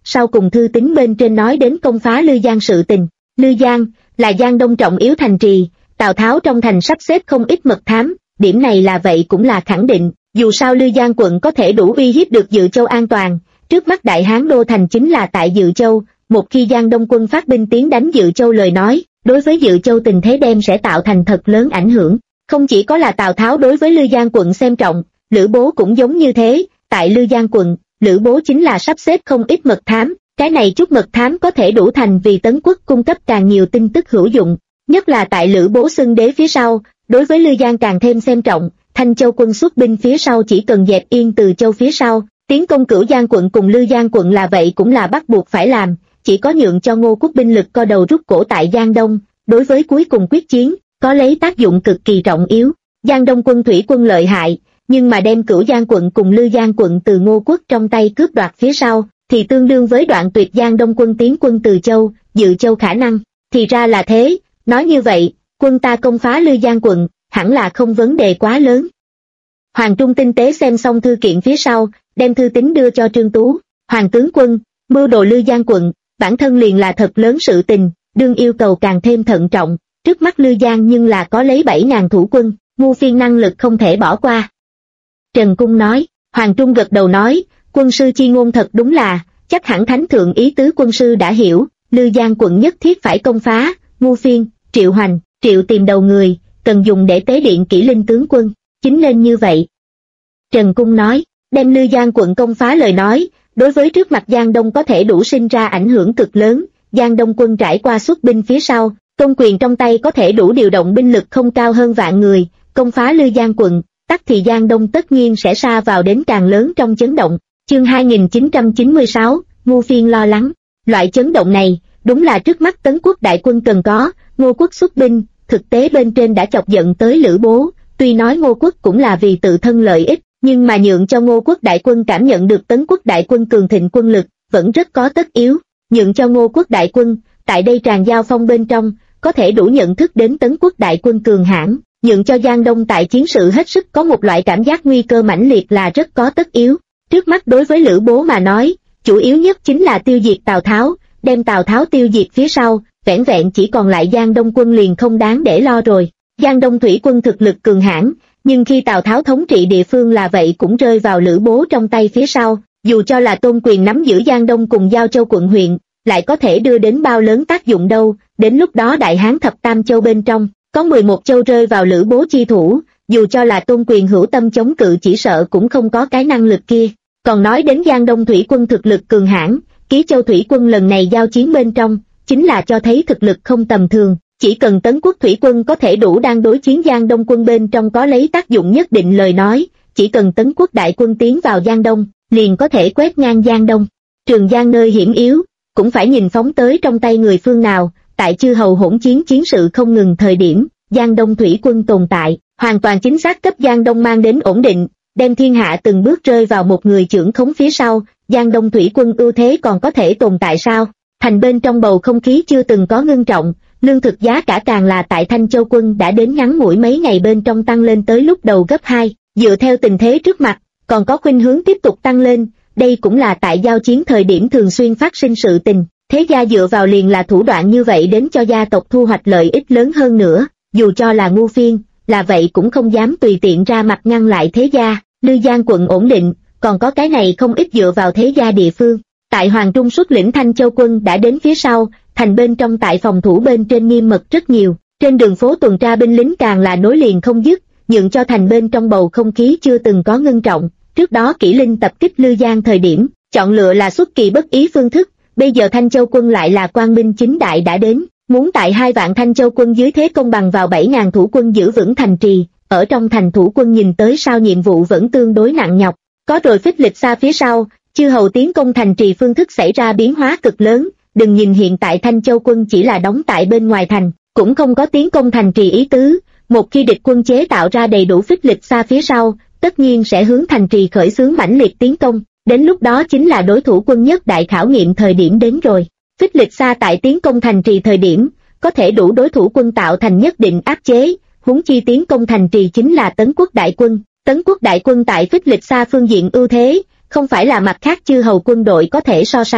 sau cùng thư tín bên trên nói đến công phá Lư Giang sự tình. Lư Giang là Giang Đông trọng yếu thành trì, Tào Tháo trong thành sắp xếp không ít mật thám, điểm này là vậy cũng là khẳng định, dù sao Lư Giang quận có thể đủ uy hiếp được Dự Châu an toàn, trước mắt Đại Hán đô thành chính là tại Dự Châu, một khi Giang Đông quân phát binh tiến đánh Dự Châu lời nói, đối với Dự Châu tình thế đem sẽ tạo thành thật lớn ảnh hưởng. Không chỉ có là Tào Tháo đối với Lư Giang quận xem trọng, Lữ Bố cũng giống như thế, tại Lư Giang quận, Lữ Bố chính là sắp xếp không ít mật thám, cái này chút mật thám có thể đủ thành vì Tấn Quốc cung cấp càng nhiều tin tức hữu dụng, nhất là tại Lữ Bố xưng đế phía sau, đối với Lư Giang càng thêm xem trọng, Thanh Châu quân xuất binh phía sau chỉ cần dẹp yên Từ Châu phía sau, tiến công Cửu Giang quận cùng Lư Giang quận là vậy cũng là bắt buộc phải làm, chỉ có nhượng cho Ngô Quốc binh lực co đầu rút cổ tại Giang Đông, đối với cuối cùng quyết chiến, có lấy tác dụng cực kỳ trọng yếu. Giang Đông quân thủy quân lợi hại, nhưng mà đem Cửu Giang quận cùng Lư Giang quận từ Ngô Quốc trong tay cướp đoạt phía sau, thì tương đương với đoạn tuyệt Giang Đông quân tiến quân Từ Châu, Dự Châu khả năng. Thì ra là thế, nói như vậy, quân ta công phá Lư Giang quận, hẳn là không vấn đề quá lớn. Hoàng Trung tinh tế xem xong thư kiện phía sau, đem thư tín đưa cho Trương Tú. Hoàng tướng quân, mưu đồ Lư Giang quận, bản thân liền là thật lớn sự tình, đương yêu cầu càng thêm thận trọng, trước mắt Lư Giang nhưng là có lấy 7.000 thủ quân, Ngu Phiên năng lực không thể bỏ qua. Trần Cung nói, Hoàng Trung gật đầu nói, quân sư chi ngôn thật đúng là, chắc hẳn thánh thượng ý tứ quân sư đã hiểu, Lư Giang quận nhất thiết phải công phá, Ngu Phiên, Triệu Hoành, Triệu tìm đầu người, cần dùng để tế điện Kỷ Linh tướng quân, chính nên như vậy. Trần Cung nói, đem Lư Giang quận công phá lời nói, đối với trước mặt Giang Đông có thể đủ sinh ra ảnh hưởng cực lớn, Giang Đông quân trải qua xuất binh phía sau, công quyền trong tay có thể đủ điều động binh lực không cao hơn vạn người, công phá Lư Giang quận, tắc thì Giang Đông tất nhiên sẽ sa vào đến càng lớn trong chấn động. Chương 2996, Ngu Phiên lo lắng, loại chấn động này, đúng là trước mắt Tấn Quốc đại quân cần có, Ngô Quốc xuất binh, thực tế bên trên đã chọc giận tới Lữ Bố, tuy nói Ngô Quốc cũng là vì tự thân lợi ích, nhưng mà nhượng cho Ngô Quốc đại quân cảm nhận được Tấn Quốc đại quân cường thịnh quân lực, vẫn rất có tất yếu, nhượng cho Ngô Quốc đại quân, tại đây tràn giao phong bên trong, có thể đủ nhận thức đến Tấn Quốc đại quân cường hãn, nhượng cho Giang Đông tại chiến sự hết sức có một loại cảm giác nguy cơ mãnh liệt là rất có tất yếu. Trước mắt đối với Lữ Bố mà nói, chủ yếu nhất chính là tiêu diệt Tào Tháo, đem Tào Tháo tiêu diệt phía sau, vẻn vẹn chỉ còn lại Giang Đông quân liền không đáng để lo rồi. Giang Đông thủy quân thực lực cường hãn, nhưng khi Tào Tháo thống trị địa phương là vậy cũng rơi vào Lữ Bố trong tay phía sau, dù cho là tôn quyền nắm giữ Giang Đông cùng Giao Châu quận huyện, lại có thể đưa đến bao lớn tác dụng đâu, đến lúc đó Đại Hán thập tam châu bên trong, có 11 châu rơi vào Lữ Bố chi thủ, dù cho là tôn quyền hữu tâm chống cự chỉ sợ cũng không có cái năng lực kia. Còn nói đến Giang Đông thủy quân thực lực cường hãn, Ký Châu thủy quân lần này giao chiến bên trong, chính là cho thấy thực lực không tầm thường, chỉ cần Tấn Quốc thủy quân có thể đủ đang đối chiến Giang Đông quân bên trong có lấy tác dụng nhất định lời nói, chỉ cần Tấn Quốc đại quân tiến vào Giang Đông, liền có thể quét ngang Giang Đông. Trường Giang nơi hiểm yếu, cũng phải nhìn phóng tới trong tay người phương nào, tại chư hầu hỗn chiến chiến sự không ngừng thời điểm, Giang Đông thủy quân tồn tại, hoàn toàn chính xác cấp Giang Đông mang đến ổn định, đem thiên hạ từng bước rơi vào một người trưởng khống phía sau, Giang Đông thủy quân ưu thế còn có thể tồn tại sao? Thành bên trong bầu không khí chưa từng có ngưng trọng, lương thực giá cả càng là tại Thanh Châu quân đã đến ngắn ngủi mấy ngày bên trong tăng lên tới lúc đầu gấp 2, dựa theo tình thế trước mặt, còn có khuynh hướng tiếp tục tăng lên, đây cũng là tại giao chiến thời điểm thường xuyên phát sinh sự tình, thế gia dựa vào liền là thủ đoạn như vậy đến cho gia tộc thu hoạch lợi ích lớn hơn nữa, dù cho là Ngu Phiên, là vậy cũng không dám tùy tiện ra mặt ngăn lại thế gia. Lư Giang quận ổn định, còn có cái này không ít dựa vào thế gia địa phương. Tại Hoàng Trung xuất lĩnh Thanh Châu quân đã đến phía sau, thành bên trong tại phòng thủ bên trên nghiêm mật rất nhiều, trên đường phố tuần tra binh lính càng là nối liền không dứt, nhượng cho thành bên trong bầu không khí chưa từng có ngưng trọng. Trước đó Kỷ Linh tập kích Lư Giang thời điểm, chọn lựa là xuất kỳ bất ý phương thức, bây giờ Thanh Châu quân lại là quang minh chính đại đã đến, muốn tại 2 vạn Thanh Châu quân dưới thế công bằng vào 7.000 thủ quân giữ vững thành trì. Ở trong thành thủ quân nhìn tới sao nhiệm vụ vẫn tương đối nặng nhọc, có rồi phích lịch xa phía sau, chư hầu tiến công thành trì phương thức xảy ra biến hóa cực lớn, đừng nhìn hiện tại Thanh Châu quân chỉ là đóng tại bên ngoài thành, cũng không có tiến công thành trì ý tứ, một khi địch quân chế tạo ra đầy đủ phích lịch xa phía sau, tất nhiên sẽ hướng thành trì khởi xướng mãnh liệt tiến công, đến lúc đó chính là đối thủ quân nhất đại khảo nghiệm thời điểm đến rồi. Phích lịch xa tại tiến công thành trì thời điểm, có thể đủ đối thủ quân tạo thành nhất định áp chế, huống chi tiến công thành trì chính là Tấn Quốc đại quân. Tấn Quốc đại quân tại phích lịch xa phương diện ưu thế, không phải là mặt khác chư hầu quân đội có thể so sánh,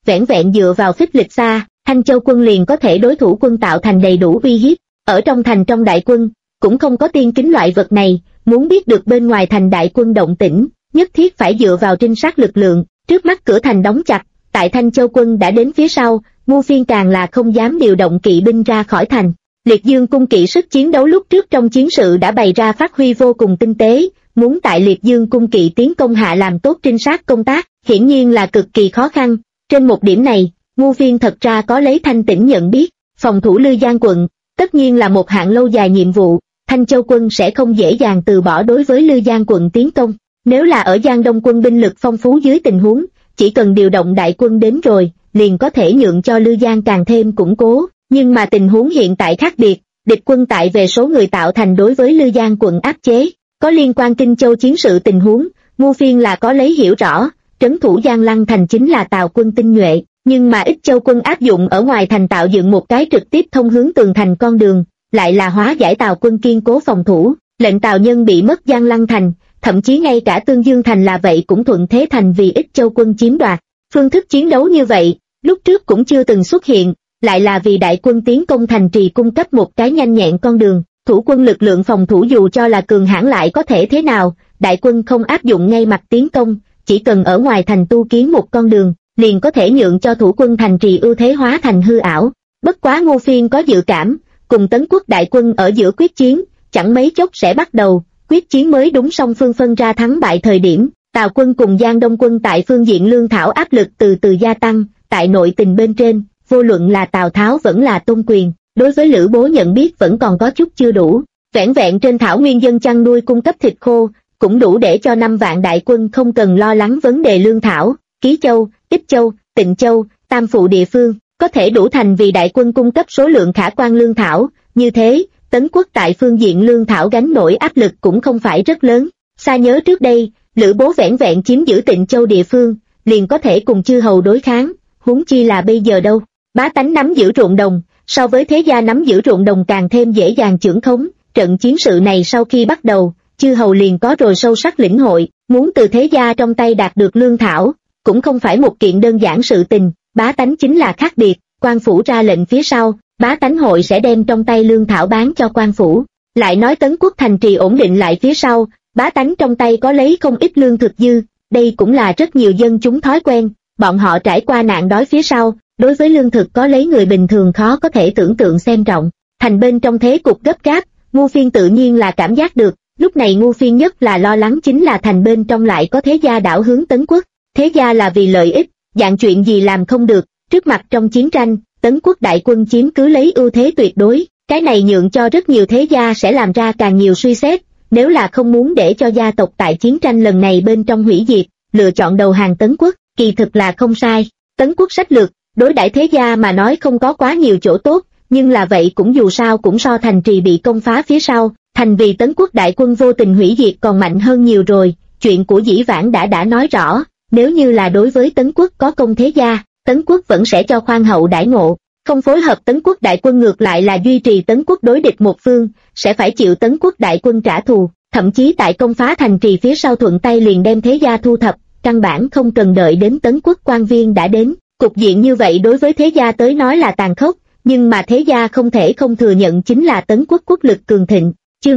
vẻn vẹn dựa vào phích lịch xa, Thanh Châu quân liền có thể đối thủ quân tạo thành đầy đủ uy hiếp. Ở trong thành trong đại quân, cũng không có tiên kính loại vật này, muốn biết được bên ngoài thành đại quân động tĩnh, nhất thiết phải dựa vào trinh sát lực lượng. Trước mắt cửa thành đóng chặt, tại Thanh Châu quân đã đến phía sau, Ngu Phiên càng là không dám điều động kỵ binh ra khỏi thành. Liệt Dương cung kỵ sức chiến đấu lúc trước trong chiến sự đã bày ra phát huy vô cùng tinh tế, muốn tại Liệt Dương cung kỵ tiến công hạ làm tốt trinh sát công tác, hiển nhiên là cực kỳ khó khăn. Trên một điểm này, Ngu Phiên thật ra có lấy thanh tĩnh nhận biết, phòng thủ Lư Giang quận, tất nhiên là một hạng lâu dài nhiệm vụ, Thanh Châu quân sẽ không dễ dàng từ bỏ đối với Lư Giang quận tiến công. Nếu là ở Giang Đông quân binh lực phong phú dưới tình huống, chỉ cần điều động đại quân đến rồi, liền có thể nhượng cho Lư Giang càng thêm củng cố, nhưng mà tình huống hiện tại khác biệt, địch quân tại về số người tạo thành đối với Lư Giang quận áp chế, có liên quan Kinh Châu chiến sự tình huống, Ngu Phiên là có lấy hiểu rõ, trấn thủ Giang Lăng thành chính là Tào quân tinh nhuệ, nhưng mà Ích Châu quân áp dụng ở ngoài thành tạo dựng một cái trực tiếp thông hướng tường thành con đường, lại là hóa giải Tào quân kiên cố phòng thủ, lệnh Tào nhân bị mất Giang Lăng thành, thậm chí ngay cả Tương Dương thành là vậy cũng thuận thế thành vì Ích Châu quân chiếm đoạt. Phương thức chiến đấu như vậy, lúc trước cũng chưa từng xuất hiện, lại là vì đại quân tiến công thành trì cung cấp một cái nhanh nhẹn con đường, thủ quân lực lượng phòng thủ dù cho là cường hãn lại có thể thế nào, đại quân không áp dụng ngay mặt tiến công, chỉ cần ở ngoài thành tu kiến một con đường, liền có thể nhượng cho thủ quân thành trì ưu thế hóa thành hư ảo. Bất quá Ngô Phiên có dự cảm, cùng Tấn quốc đại quân ở giữa quyết chiến, chẳng mấy chốc sẽ bắt đầu, quyết chiến mới đúng song phương phân ra thắng bại thời điểm, Tào quân cùng Giang Đông quân tại phương diện lương thảo áp lực từ từ gia tăng, tại nội tình bên trên, vô luận là Tào Tháo vẫn là Tôn Quyền, đối với Lữ Bố nhận biết vẫn còn có chút chưa đủ, vẻn vẹn trên thảo nguyên dân chăn nuôi cung cấp thịt khô, cũng đủ để cho 5 vạn đại quân không cần lo lắng vấn đề lương thảo. Ký Châu, Ích Châu, Tịnh Châu, Tam Phụ địa phương, có thể đủ thành vì đại quân cung cấp số lượng khả quan lương thảo, như thế, Tấn quốc tại phương diện lương thảo gánh nổi áp lực cũng không phải rất lớn. Xa nhớ trước đây, Lữ Bố vẻn vẹn chiếm giữ Tịnh Châu địa phương, liền có thể cùng chư hầu đối kháng, huống chi là bây giờ đâu. Bá tánh nắm giữ ruộng đồng, so với thế gia nắm giữ ruộng đồng càng thêm dễ dàng chưởng khống. Trận chiến sự này sau khi bắt đầu, chư hầu liền có rồi sâu sắc lĩnh hội, muốn từ thế gia trong tay đạt được lương thảo, cũng không phải một kiện đơn giản sự tình, bá tánh chính là khác biệt, quan phủ ra lệnh phía sau, bá tánh hội sẽ đem trong tay lương thảo bán cho quan phủ. Lại nói Tấn quốc thành trì ổn định lại phía sau, bá tánh trong tay có lấy không ít lương thực dư, đây cũng là rất nhiều dân chúng thói quen, bọn họ trải qua nạn đói phía sau, đối với lương thực có lấy người bình thường khó có thể tưởng tượng xem trọng. Thành bên trong thế cục gấp gáp, Ngu Phiên tự nhiên là cảm giác được, lúc này Ngu Phiên nhất là lo lắng chính là thành bên trong lại có thế gia đảo hướng Tấn quốc. Thế gia là vì lợi ích, dạng chuyện gì làm không được, trước mặt trong chiến tranh, Tấn quốc đại quân chiếm cứ lấy ưu thế tuyệt đối, cái này nhượng cho rất nhiều thế gia sẽ làm ra càng nhiều suy xét, nếu là không muốn để cho gia tộc tại chiến tranh lần này bên trong hủy diệt, lựa chọn đầu hàng Tấn quốc, kỳ thực là không sai. Tấn quốc sách lược, đối đãi thế gia mà nói không có quá nhiều chỗ tốt, nhưng là vậy cũng dù sao cũng so thành trì bị công phá phía sau, thành vì Tấn quốc đại quân vô tình hủy diệt còn mạnh hơn nhiều rồi, chuyện của dĩ vãng đã nói rõ. Nếu như là đối với Tấn quốc có công thế gia, Tấn quốc vẫn sẽ cho khoan hậu đãi ngộ, không phối hợp Tấn quốc đại quân ngược lại là duy trì Tấn quốc đối địch một phương, sẽ phải chịu Tấn quốc đại quân trả thù, thậm chí tại công phá thành trì phía sau thuận tay liền đem thế gia thu thập, căn bản không cần đợi đến Tấn quốc quan viên đã đến. Cục diện như vậy đối với thế gia tới nói là tàn khốc, nhưng mà thế gia không thể không thừa nhận chính là Tấn quốc quốc lực cường thịnh. Chương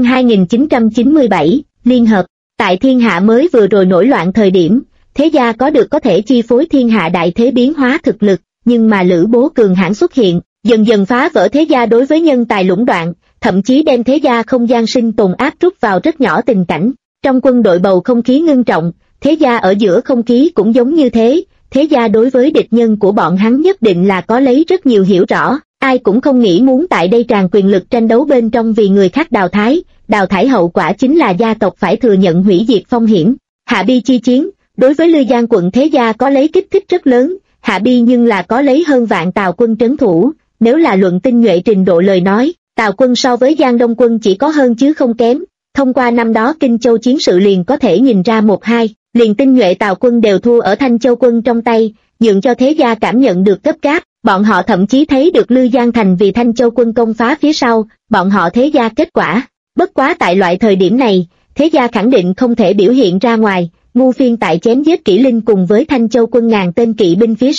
2997, Liên hợp, tại thiên hạ mới vừa rồi nổi loạn thời điểm, thế gia có được có thể chi phối thiên hạ đại thế biến hóa thực lực, nhưng mà Lữ Bố cường hãn xuất hiện, dần dần phá vỡ thế gia đối với nhân tài lũng đoạn, thậm chí đem thế gia không gian sinh tồn áp rút vào rất nhỏ tình cảnh. Trong quân đội bầu không khí ngưng trọng, thế gia ở giữa không khí cũng giống như thế, thế gia đối với địch nhân của bọn hắn nhất định là có lấy rất nhiều hiểu rõ, ai cũng không nghĩ muốn tại đây tràn quyền lực tranh đấu bên trong vì người khác đào thải hậu quả chính là gia tộc phải thừa nhận hủy diệt phong hiểm. Hạ Bi chi chiến, đối với Lư Giang quận thế gia có lấy kích thích rất lớn, Hạ Bi nhưng là có lấy hơn vạn Tào quân trấn thủ, nếu là luận tinh nhuệ trình độ lời nói, Tào quân so với Giang Đông quân chỉ có hơn chứ không kém, thông qua năm đó Kinh Châu chiến sự liền có thể nhìn ra một hai, liền tinh nhuệ Tào quân đều thua ở Thanh Châu quân trong tay, nhượng cho thế gia cảm nhận được gấp gáp, bọn họ thậm chí thấy được Lư Giang thành vì Thanh Châu quân công phá phía sau, bọn họ thế gia kết quả. Bất quá tại loại thời điểm này, thế gia khẳng định không thể biểu hiện ra ngoài. Ngu Phiên tại chém giết Kỷ Linh cùng với Thanh Châu quân ngàn tên kỵ binh phía sau,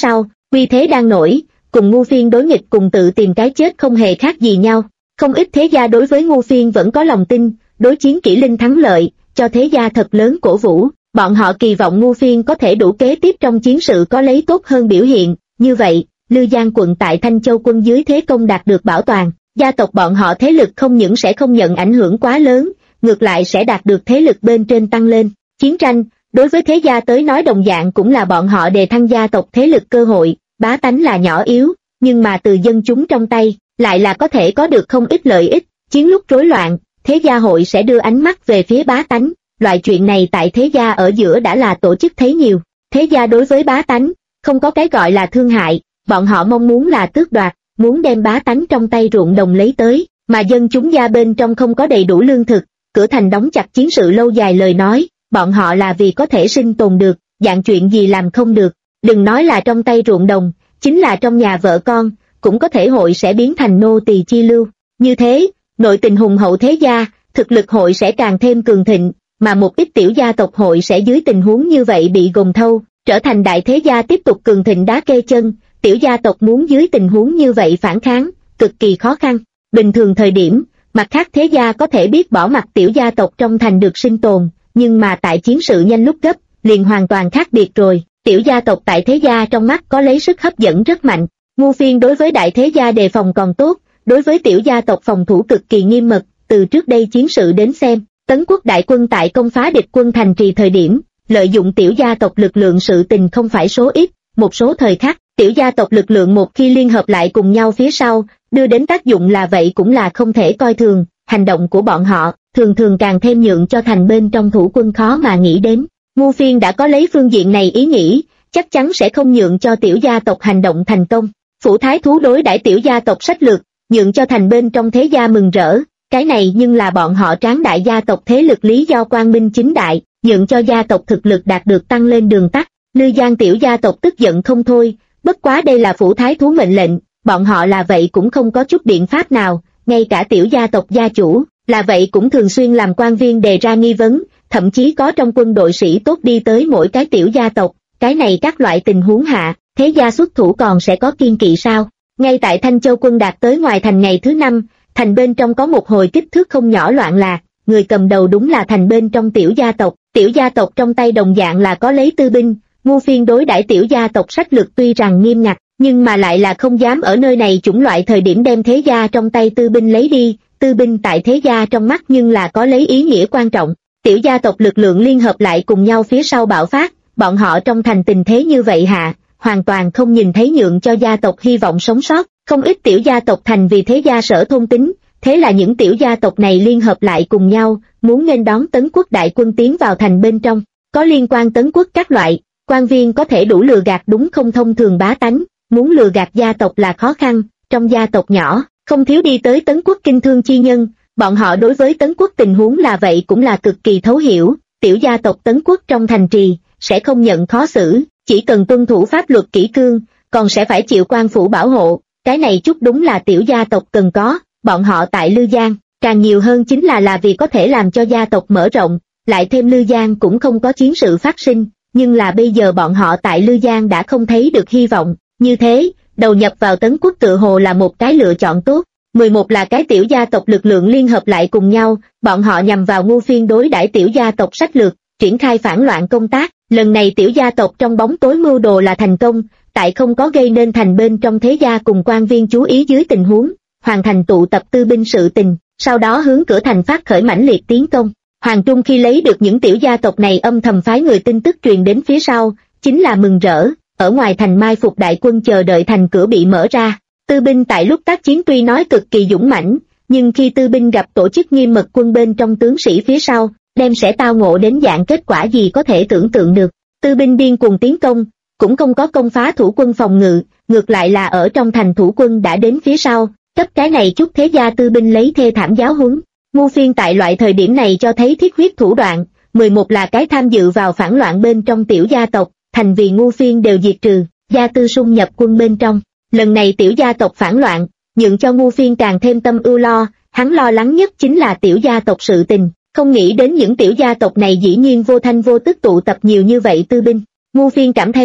uy thế đang nổi, cùng Ngưu Phiên đối nghịch cùng tự tìm cái chết không hề khác gì nhau. Không ít thế gia đối với Ngưu Phiên vẫn có lòng tin, đối chiến Kỷ Linh thắng lợi, cho thế gia thật lớn cổ vũ. Bọn họ kỳ vọng Ngưu Phiên có thể đủ kế tiếp trong chiến sự có lấy tốt hơn biểu hiện, như vậy, Lư Giang quận tại Thanh Châu quân dưới thế công đạt được bảo toàn, gia tộc bọn họ thế lực không những sẽ không nhận ảnh hưởng quá lớn, ngược lại sẽ đạt được thế lực bên trên tăng lên. Chiến tranh, đối với thế gia tới nói đồng dạng cũng là bọn họ đề thăng gia tộc thế lực cơ hội, bá tánh là nhỏ yếu, nhưng mà từ dân chúng trong tay, lại là có thể có được không ít lợi ích. Chiến lúc rối loạn, thế gia hội sẽ đưa ánh mắt về phía bá tánh, loại chuyện này tại thế gia ở giữa đã là tổ chức thấy nhiều. Thế gia đối với bá tánh, không có cái gọi là thương hại, bọn họ mong muốn là tước đoạt, muốn đem bá tánh trong tay ruộng đồng lấy tới, mà dân chúng gia bên trong không có đầy đủ lương thực, cửa thành đóng chặt chiến sự lâu dài lời nói, bọn họ là vì có thể sinh tồn được, dạng chuyện gì làm không được, đừng nói là trong tay ruộng đồng, chính là trong nhà vợ con, cũng có thể hội sẽ biến thành nô tỳ chi lưu. Như thế, nội tình hùng hậu thế gia, thực lực hội sẽ càng thêm cường thịnh, mà một ít tiểu gia tộc hội sẽ dưới tình huống như vậy bị gồng thâu, trở thành đại thế gia tiếp tục cường thịnh đá kê chân, tiểu gia tộc muốn dưới tình huống như vậy phản kháng, cực kỳ khó khăn. Bình thường thời điểm, mặt khác thế gia có thể biết bỏ mặc tiểu gia tộc trong thành được sinh tồn, nhưng mà tại chiến sự nhanh lúc gấp, liền hoàn toàn khác biệt rồi, tiểu gia tộc tại thế gia trong mắt có lấy sức hấp dẫn rất mạnh. Ngưu Phiên đối với đại thế gia đề phòng còn tốt, đối với tiểu gia tộc phòng thủ cực kỳ nghiêm mật, từ trước đây chiến sự đến xem, Tấn quốc đại quân tại công phá địch quân thành trì thời điểm, lợi dụng tiểu gia tộc lực lượng sự tình không phải số ít, một số thời khắc, tiểu gia tộc lực lượng một khi liên hợp lại cùng nhau phía sau, đưa đến tác dụng là vậy cũng là không thể coi thường, hành động của bọn họ, thường thường càng thêm nhượng cho thành bên trong thủ quân khó mà nghĩ đến. Ngưu Phiên đã có lấy phương diện này ý nghĩ, chắc chắn sẽ không nhượng cho tiểu gia tộc hành động thành công. Phủ thái thú đối đãi tiểu gia tộc sách lược, nhượng cho thành bên trong thế gia mừng rỡ, cái này nhưng là bọn họ tráng đại gia tộc thế lực lý do quang minh chính đại, nhượng cho gia tộc thực lực đạt được tăng lên đường tắt. Lư Giang tiểu gia tộc tức giận không thôi, bất quá đây là phủ thái thú mệnh lệnh, bọn họ là vậy cũng không có chút biện pháp nào, ngay cả tiểu gia tộc gia chủ, là vậy cũng thường xuyên làm quan viên đề ra nghi vấn, thậm chí có trong quân đội sĩ tốt đi tới mỗi cái tiểu gia tộc, cái này các loại tình huống hạ, thế gia xuất thủ còn sẽ có kiên kỵ sao? Ngay tại Thanh Châu quân đạt tới ngoài thành ngày thứ 5, thành bên trong có một hồi kích thước không nhỏ loạn lạc, người cầm đầu đúng là thành bên trong tiểu gia tộc trong tay đồng dạng là có lấy tư binh. Ngưu Phiên đối đãi tiểu gia tộc sách lược tuy rằng nghiêm ngặt, nhưng mà lại là không dám ở nơi này chủng loại thời điểm đem thế gia trong tay tư binh lấy đi, tư binh tại thế gia trong mắt nhưng là có lấy ý nghĩa quan trọng. Tiểu gia tộc lực lượng liên hợp lại cùng nhau phía sau bạo phát, bọn họ trong thành tình thế như vậy hạ, hoàn toàn không nhìn thấy nhượng cho gia tộc hy vọng sống sót, không ít tiểu gia tộc thành vì thế gia sở thôn tính, thế là những tiểu gia tộc này liên hợp lại cùng nhau, muốn nên đón Tấn quốc đại quân tiến vào thành bên trong, có liên quan Tấn quốc các loại, quan viên có thể đủ lừa gạt đúng không thông thường bá tánh, muốn lừa gạt gia tộc là khó khăn, trong gia tộc nhỏ, không thiếu đi tới Tấn quốc kinh thương chi nhân, bọn họ đối với Tấn quốc tình huống là vậy cũng là cực kỳ thấu hiểu, tiểu gia tộc Tấn quốc trong thành trì, sẽ không nhận khó xử, chỉ cần tuân thủ pháp luật kỷ cương, còn sẽ phải chịu quan phủ bảo hộ, cái này chút đúng là tiểu gia tộc cần có, bọn họ tại Lư Giang, càng nhiều hơn chính là vì có thể làm cho gia tộc mở rộng, lại thêm Lư Giang cũng không có chiến sự phát sinh, nhưng là bây giờ bọn họ tại Lư Giang đã không thấy được hy vọng, như thế, đầu nhập vào Tấn quốc tự hồ là một cái lựa chọn tốt. 11 là cái tiểu gia tộc lực lượng liên hợp lại cùng nhau, bọn họ nhằm vào Ngưu Phiên đối đãi tiểu gia tộc sách lược, triển khai phản loạn công tác, lần này tiểu gia tộc trong bóng tối mưu đồ là thành công, tại không có gây nên thành bên trong thế gia cùng quan viên chú ý dưới tình huống, hoàn thành tụ tập tư binh sự tình, sau đó hướng cửa thành phát khởi mãnh liệt tiến công. Hoàng Trung khi lấy được những tiểu gia tộc này âm thầm phái người tin tức truyền đến phía sau, chính là mừng rỡ, ở ngoài thành mai phục đại quân chờ đợi thành cửa bị mở ra. Tư binh tại lúc tác chiến tuy nói cực kỳ dũng mãnh, nhưng khi tư binh gặp tổ chức nghiêm mật quân bên trong tướng sĩ phía sau, đem sẽ tao ngộ đến dạng kết quả gì có thể tưởng tượng được. Tư binh điên cuồng tiến công, cũng không có công phá thủ quân phòng ngự, ngược lại là ở trong thành thủ quân đã đến phía sau, cấp cái này chút thế gia tư binh lấy thê thảm giáo huấn. Ngưu Phiên tại loại thời điểm này cho thấy thiết huyết thủ đoạn, 11 là cái tham dự vào phản loạn bên trong tiểu gia tộc, thành vì Ngưu Phiên đều diệt trừ, gia tư xung nhập quân bên trong. Lần này tiểu gia tộc phản loạn, nhượng cho Ngưu Phiên càng thêm tâm ưu lo, hắn lo lắng nhất chính là tiểu gia tộc sự tình, không nghĩ đến những tiểu gia tộc này dĩ nhiên vô thanh vô tức tụ tập nhiều như vậy tư binh. Ngưu Phiên cảm thấy,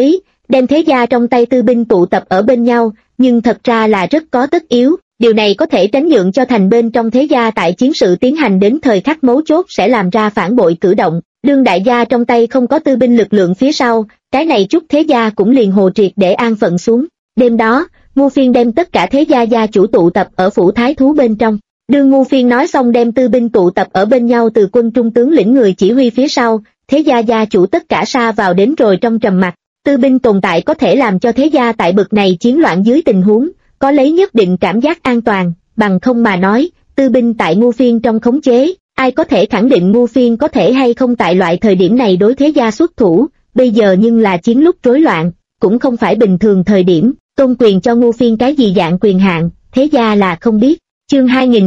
đem thế gia trong tay tư binh tụ tập ở bên nhau, nhưng thật ra là rất có tất yếu. Điều này có thể tránh nhượng cho thành bên trong thế gia tại chiến sự tiến hành đến thời khắc mấu chốt sẽ làm ra phản bội cử động. Đương đại gia trong tay không có tư binh lực lượng phía sau, cái này chút thế gia cũng liền hồ triệt để an phận xuống. Đêm đó, Ngưu Phiên đem tất cả thế gia gia chủ tụ tập ở phủ thái thú bên trong. Đương Ngưu Phiên nói xong đem tư binh tụ tập ở bên nhau từ quân trung tướng lĩnh người chỉ huy phía sau, thế gia gia chủ tất cả sa vào đến rồi trong trầm mặc. Tư binh tồn tại có thể làm cho thế gia tại bực này chiến loạn dưới tình huống, có lấy nhất định cảm giác an toàn, bằng không mà nói, tư binh tại Ngưu Phiên trong khống chế, ai có thể khẳng định Ngưu Phiên có thể hay không tại loại thời điểm này đối thế gia xuất thủ, bây giờ nhưng là chiến lúc rối loạn, cũng không phải bình thường thời điểm, tôn quyền cho Ngưu Phiên cái gì dạng quyền hạn, thế gia là không biết. Chương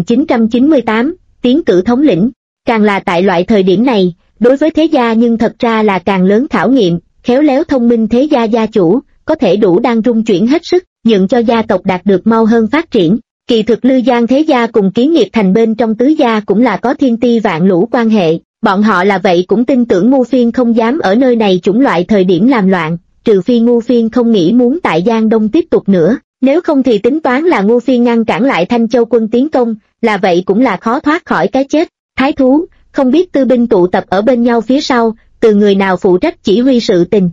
2998, tiến cử thống lĩnh, càng là tại loại thời điểm này, đối với thế gia nhưng thật ra là càng lớn khảo nghiệm, khéo léo thông minh thế gia gia chủ, có thể đủ đang rung chuyển hết sức, nhượng cho gia tộc đạt được mau hơn phát triển. Kỳ thực Lư Giang thế gia cùng Kiến Nghiệp thành bên trong tứ gia cũng là có thiên ti vạn lũ quan hệ, bọn họ là vậy cũng tin tưởng Ngưu Phiên không dám ở nơi này chủng loại thời điểm làm loạn, trừ phi Ngưu Phiên không nghĩ muốn tại Giang Đông tiếp tục nữa, nếu không thì tính toán là Ngưu Phiên ngăn cản lại Thanh Châu quân tiến công, là vậy cũng là khó thoát khỏi cái chết. Thái thú, không biết tư binh tụ tập ở bên nhau phía sau, từ người nào phụ trách chỉ huy sự tình.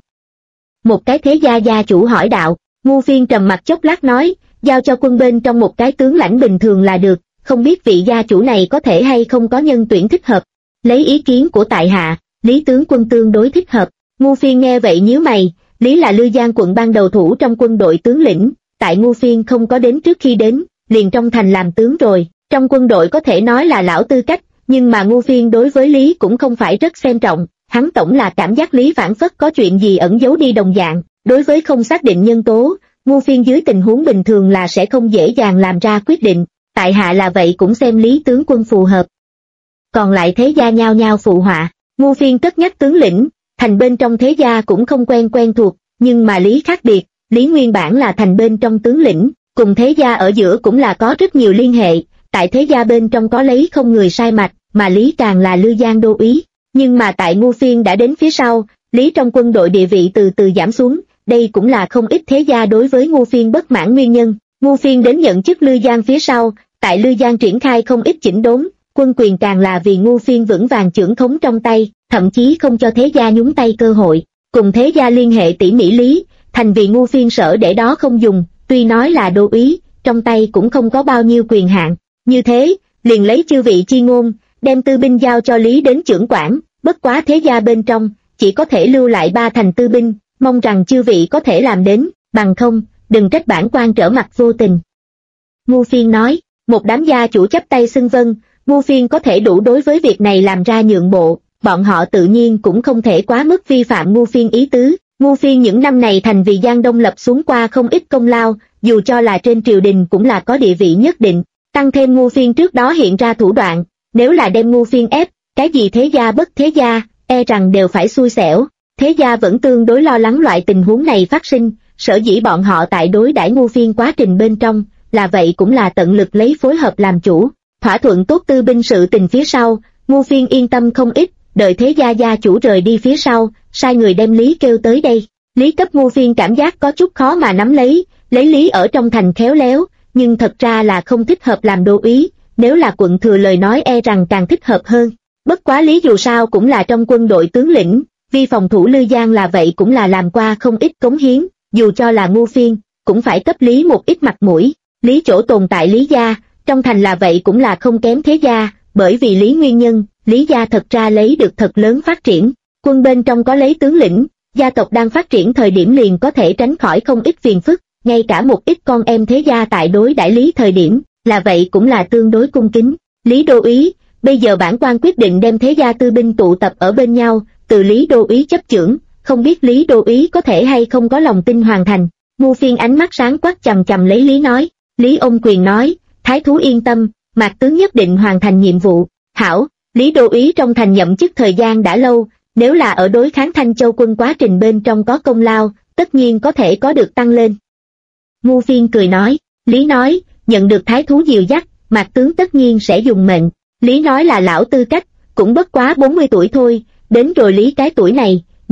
Một cái thế gia gia chủ hỏi đạo. Ngưu Phiên trầm mặt chốc lát nói, giao cho quân bên trong một cái tướng lãnh bình thường là được, không biết vị gia chủ này có thể hay không có nhân tuyển thích hợp. Lấy ý kiến của tại hạ, Lý tướng quân tương đối thích hợp. Ngưu Phiên nghe vậy nhíu mày, Lý là Lư Giang quận ban đầu thủ trong quân đội tướng lĩnh, tại Ngưu Phiên không có đến trước khi đến, liền trong thành làm tướng rồi, trong quân đội có thể nói là lão tư cách, nhưng mà Ngưu Phiên đối với Lý cũng không phải rất xem trọng, hắn tổng là cảm giác Lý phản phất có chuyện gì ẩn giấu đi đồng dạng. Đối với không xác định nhân tố, Ngưu Phiên dưới tình huống bình thường là sẽ không dễ dàng làm ra quyết định, tại hạ là vậy cũng xem Lý tướng quân phù hợp. Còn lại thế gia nhao nhao phụ họa, Ngưu Phiên cất nhắc tướng lĩnh, thành bên trong thế gia cũng không quen thuộc, nhưng mà Lý khác biệt, Lý nguyên bản là thành bên trong tướng lĩnh, cùng thế gia ở giữa cũng là có rất nhiều liên hệ, tại thế gia bên trong có lấy không người sai mạch, mà Lý càng là Lư Giang đô úy, nhưng mà tại Ngưu Phiên đã đến phía sau, Lý trong quân đội địa vị từ từ giảm xuống. Đây cũng là không ít thế gia đối với Ngưu Phiên bất mãn nguyên nhân. Ngưu Phiên đến nhận chức Lư Giang phía sau, tại Lư Giang triển khai không ít chỉnh đốn, quân quyền càng là vì Ngưu Phiên vững vàng chưởng khống trong tay, thậm chí không cho thế gia nhúng tay cơ hội. Cùng thế gia liên hệ tỉ mỉ Lý, thành vì Ngưu Phiên sợ để đó không dùng, tuy nói là đô úy, trong tay cũng không có bao nhiêu quyền hạn. Như thế, liền lấy chư vị chi ngôn, đem tư binh giao cho Lý đến chưởng quản, bất quá thế gia bên trong, chỉ có thể lưu lại 3 thành tư binh. Mong rằng chư vị có thể làm đến, bằng không, đừng trách bản quan trở mặt vô tình. Ngưu Phiên nói, một đám gia chủ chắp tay xưng vâng, Ngưu Phiên có thể đủ đối với việc này làm ra nhượng bộ, bọn họ tự nhiên cũng không thể quá mức vi phạm Ngưu Phiên ý tứ. Ngưu Phiên những năm này thành vì Giang Đông lập xuống qua không ít công lao, dù cho là trên triều đình cũng là có địa vị nhất định, tăng thêm Ngưu Phiên trước đó hiện ra thủ đoạn, nếu là đem Ngưu Phiên ép, cái gì thế gia bất thế gia, e rằng đều phải xui xẻo. Thế gia vẫn tương đối lo lắng loại tình huống này phát sinh, sở dĩ bọn họ tại đối đãi Ngưu Phiên quá trình bên trong, là vậy cũng là tận lực lấy phối hợp làm chủ, thỏa thuận tốt tư binh sự tình phía sau, Ngưu Phiên yên tâm không ít, đợi thế gia gia chủ rời đi phía sau, sai người đem Lý kêu tới đây. Lý cấp Ngưu Phiên cảm giác có chút khó mà nắm lấy Lý ở trong thành khéo léo, nhưng thật ra là không thích hợp làm đô úy, nếu là quận thừa lời nói e rằng càng thích hợp hơn. Bất quá Lý dù sao cũng là trong quân đội tướng lĩnh, vì phòng thủ Lư Giang là vậy cũng là làm qua không ít cống hiến, dù cho là Ngưu Phiên, cũng phải cấp Lý một ít mặt mũi. Lý chỗ tồn tại Lý gia, trong thành là vậy cũng là không kém thế gia, bởi vì Lý nguyên nhân, Lý gia thật ra lấy được thật lớn phát triển. Quân bên trong có lấy tướng lĩnh, gia tộc đang phát triển thời điểm liền có thể tránh khỏi không ít phiền phức, ngay cả một ít con em thế gia tại đối đãi Lý thời điểm, là vậy cũng là tương đối cung kính. Lý đô úy, bây giờ bản quan quyết định đem thế gia tư binh tụ tập ở bên nhau, từ Lý đô úy chấp chưởng, không biết Lý đô úy có thể hay không có lòng tin hoàn thành. Ngưu Phiên ánh mắt sáng quắc chằm chằm lấy Lý nói. Lý ôm quyền nói, thái thú yên tâm, mạc tướng nhất định hoàn thành nhiệm vụ. Hảo, Lý đô úy trong thành nhậm chức thời gian đã lâu, nếu là ở đối kháng Thanh Châu quân quá trình bên trong có công lao, tất nhiên có thể có được tăng lên. Ngưu Phiên cười nói, Lý nói, nhận được thái thú dìu dắt, mạc tướng tất nhiên sẽ dùng mệnh. Lý nói là lão tư cách, cũng bất quá 40 tuổi thôi, đến rồi Lý cái tuổi này,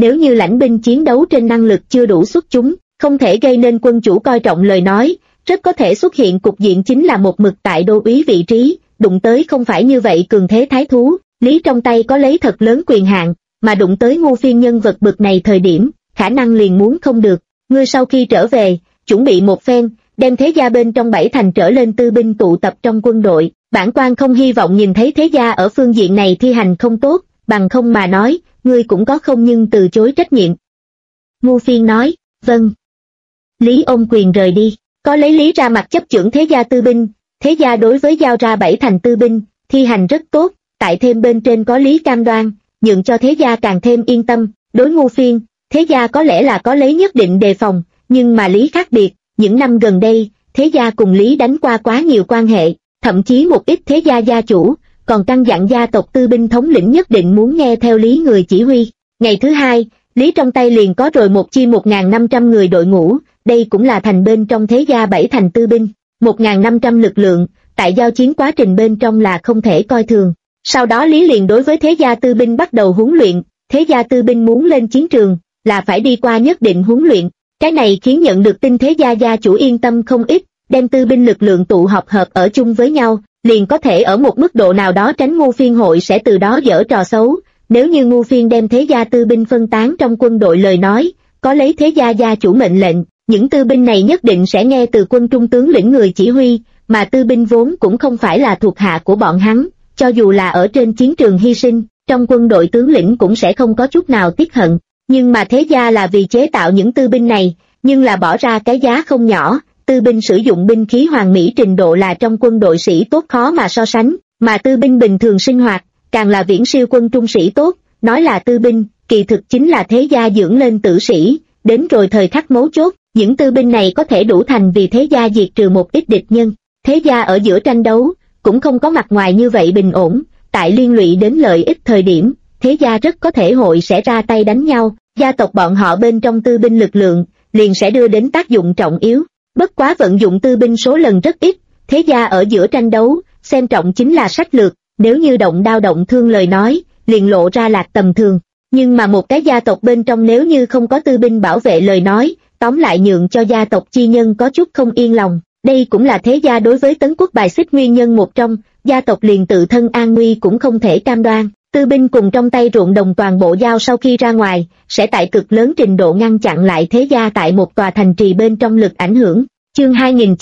nếu như lãnh binh chiến đấu trên năng lực chưa đủ xuất chúng, không thể gây nên quân chủ coi trọng lời nói, rất có thể xuất hiện cục diện chính là một mực tại đô úy vị trí, đụng tới không phải như vậy cường thế thái thú, Lý trong tay có lấy thật lớn quyền hạn, mà đụng tới Ngô Phiên nhân vật bực này thời điểm, khả năng liền muốn không được. Ngươi sau khi trở về, chuẩn bị một phen, đem thế gia bên trong 7 thành trở lên tư binh tụ tập trong quân đội, bản quan không hy vọng nhìn thấy thế gia ở phương diện này thi hành không tốt, bằng không mà nói, ngươi cũng có không nhưng từ chối trách nhiệm. Ngô Phiên nói, vâng. Lý ôm quyền rời đi, có lấy Lý ra mặt chấp chưởng thế gia tư binh, thế gia đối với giao ra 7 thành tư binh, thi hành rất tốt, tại thêm bên trên có Lý cam đoan, nhượng cho thế gia càng thêm yên tâm. Đối Ngô Phiên, thế gia có lẽ là có lấy nhất định đề phòng, nhưng mà Lý khác biệt, những năm gần đây, thế gia cùng Lý đánh qua quá nhiều quan hệ, thậm chí một ít thế gia gia chủ, còn căn dặn gia tộc tư binh thống lĩnh nhất định muốn nghe theo Lý người chỉ huy. Ngày thứ hai, Lý trong tay liền có rồi một chi 1.500 người đội ngũ, đây cũng là thành bên trong thế gia 7 thành tư binh, 1.500 lực lượng, tại giao chiến quá trình bên trong là không thể coi thường. Sau đó Lý liền đối với thế gia tư binh bắt đầu huấn luyện, thế gia tư binh muốn lên chiến trường, là phải đi qua nhất định huấn luyện, cái này khiến nhận được tin thế gia gia chủ yên tâm không ít, đem tư binh lực lượng tụ họp ở chung với nhau, liền có thể ở một mức độ nào đó tránh Ngô Phiên hội sẽ từ đó giở trò xấu. Nếu như Ngô Phiên đem thế gia tư binh phân tán trong quân đội lời nói, có lấy thế gia gia chủ mệnh lệnh, những tư binh này nhất định sẽ nghe từ quân trung tướng lĩnh người chỉ huy, mà tư binh vốn cũng không phải là thuộc hạ của bọn hắn, cho dù là ở trên chiến trường hy sinh, trong quân đội tướng lĩnh cũng sẽ không có chút nào tiếc hận. Nhưng mà thế gia là vì chế tạo những tư binh này, nhưng là bỏ ra cái giá không nhỏ, tư binh sử dụng binh khí hoàn mỹ trình độ là trong quân đội sĩ tốt khó mà so sánh, mà tư binh bình thường sinh hoạt, càng là viễn siêu quân trung sĩ tốt, nói là tư binh, kỳ thực chính là thế gia dưỡng lên tử sĩ, đến rồi thời khắc mấu chốt, những tư binh này có thể đủ thành vì thế gia diệt trừ một ít địch nhân. Thế gia ở giữa tranh đấu, cũng không có mặt ngoài như vậy bình ổn, tại liên lụy đến lợi ích thời điểm, thế gia rất có thể hội sẽ ra tay đánh nhau, gia tộc bọn họ bên trong tư binh lực lượng, liền sẽ đưa đến tác dụng trọng yếu. Bất quá vận dụng tư binh số lần rất ít, thế gia ở giữa tranh đấu, xem trọng chính là sách lược, nếu như động đao động thương lời nói, liền lộ ra lạc tầm thường. Nhưng mà một cái gia tộc bên trong nếu như không có tư binh bảo vệ lời nói, tóm lại nhượng cho gia tộc chi nhân có chút không yên lòng. Đây cũng là thế gia đối với Tấn Quốc bài xích nguyên nhân một trong, gia tộc liền tự thân an nguy cũng không thể cam đoan. Tư binh cùng trong tay ruộng đồng toàn bộ giao sau khi ra ngoài, sẽ tại cực lớn trình độ ngăn chặn lại thế gia tại một tòa thành trì bên trong lực ảnh hưởng. Chương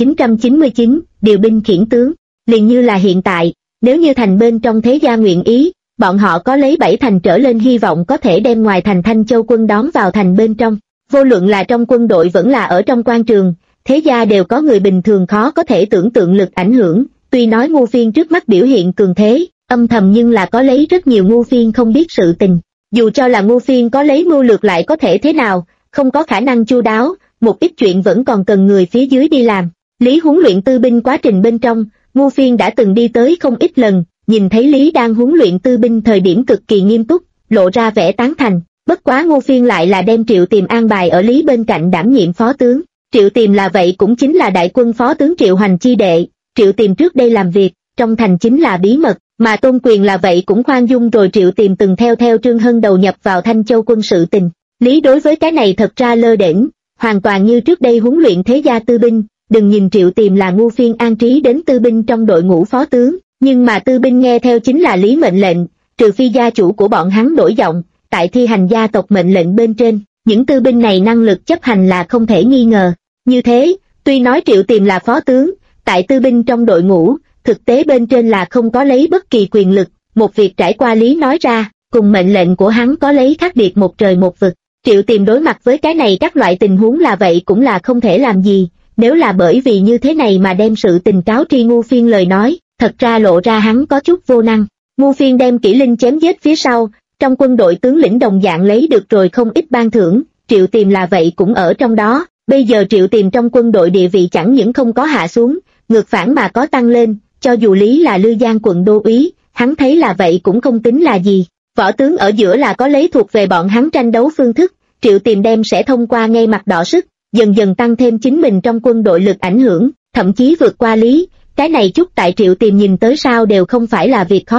2999, điều binh khiển tướng, liền như là hiện tại, nếu như thành bên trong thế gia nguyện ý, bọn họ có lấy 7 thành trở lên hy vọng có thể đem ngoài thành Thanh Châu quân đón vào thành bên trong. Vô luận là trong quân đội vẫn là ở trong quan trường, thế gia đều có người bình thường khó có thể tưởng tượng lực ảnh hưởng, tuy nói Ngô Phiên trước mắt biểu hiện cường thế, âm thầm nhưng là có lấy rất nhiều Ngô Phiên không biết sự tình. Dù cho là Ngô Phiên có lấy mưu lược lại có thể thế nào, không có khả năng chu đáo, một ít chuyện vẫn còn cần người phía dưới đi làm. Lý huấn luyện tư binh quá trình bên trong, Ngô Phiên đã từng đi tới không ít lần, nhìn thấy Lý đang huấn luyện tư binh thời điểm cực kỳ nghiêm túc, lộ ra vẻ tán thành. Bất quá Ngô Phiên lại là đem Triệu Tiềm an bài ở Lý bên cạnh đảm nhiệm phó tướng. Triệu Tiềm là vậy cũng chính là đại quân phó tướng Triệu Hoành chi đệ. Triệu Tiềm trước đây làm việc trong thành chính là bí mật, mà Tôn Quyền là vậy cũng khoan dung rồi. Triệu Tiềm từng theo Trương Hân đầu nhập vào Thanh Châu quân sự tình. Lý đối với cái này thật ra lơ đễnh, hoàn toàn như trước đây huấn luyện thế gia tư binh. Đừng nhìn Triệu Tiềm là Ngô Phiên an trí đến tư binh trong đội ngũ phó tướng, nhưng mà tư binh nghe theo chính là Lý mệnh lệnh, trừ phi gia chủ của bọn hắn đổi giọng, tại thi hành gia tộc mệnh lệnh bên trên, những tư binh này năng lực chấp hành là không thể nghi ngờ. Như thế, tuy nói Triệu Tiềm là phó tướng, tại tư binh trong đội ngũ, thực tế bên trên là không có lấy bất kỳ quyền lực, một việc trải qua Lý nói ra, cùng mệnh lệnh của hắn có lấy khác biệt một trời một vực. Triệu Tiềm đối mặt với cái này các loại tình huống là vậy cũng là không thể làm gì, nếu là bởi vì như thế này mà đem sự tình cáo tri Ngô Phiên lời nói, thật ra lộ ra hắn có chút vô năng. Ngô Phiên đem Kỷ Linh chém giết phía sau, trong quân đội tướng lĩnh đồng dạng lấy được rồi không ít ban thưởng, Triệu Tiềm là vậy cũng ở trong đó. Bây giờ Triệu Tiềm trong quân đội địa vị chẳng những không có hạ xuống, ngược phản mà có tăng lên, cho dù Lý là Lư Giang quận đô úy, hắn thấy là vậy cũng không tính là gì. Võ tướng ở giữa là có lấy thuộc về bọn hắn tranh đấu phương thức, Triệu Tiềm đem sẽ thông qua ngay mặt đọ sức, dần dần tăng thêm chính mình trong quân đội lực ảnh hưởng, thậm chí vượt qua Lý. Cái này chút tại Triệu Tiềm nhìn tới sao đều không phải là việc khó gì.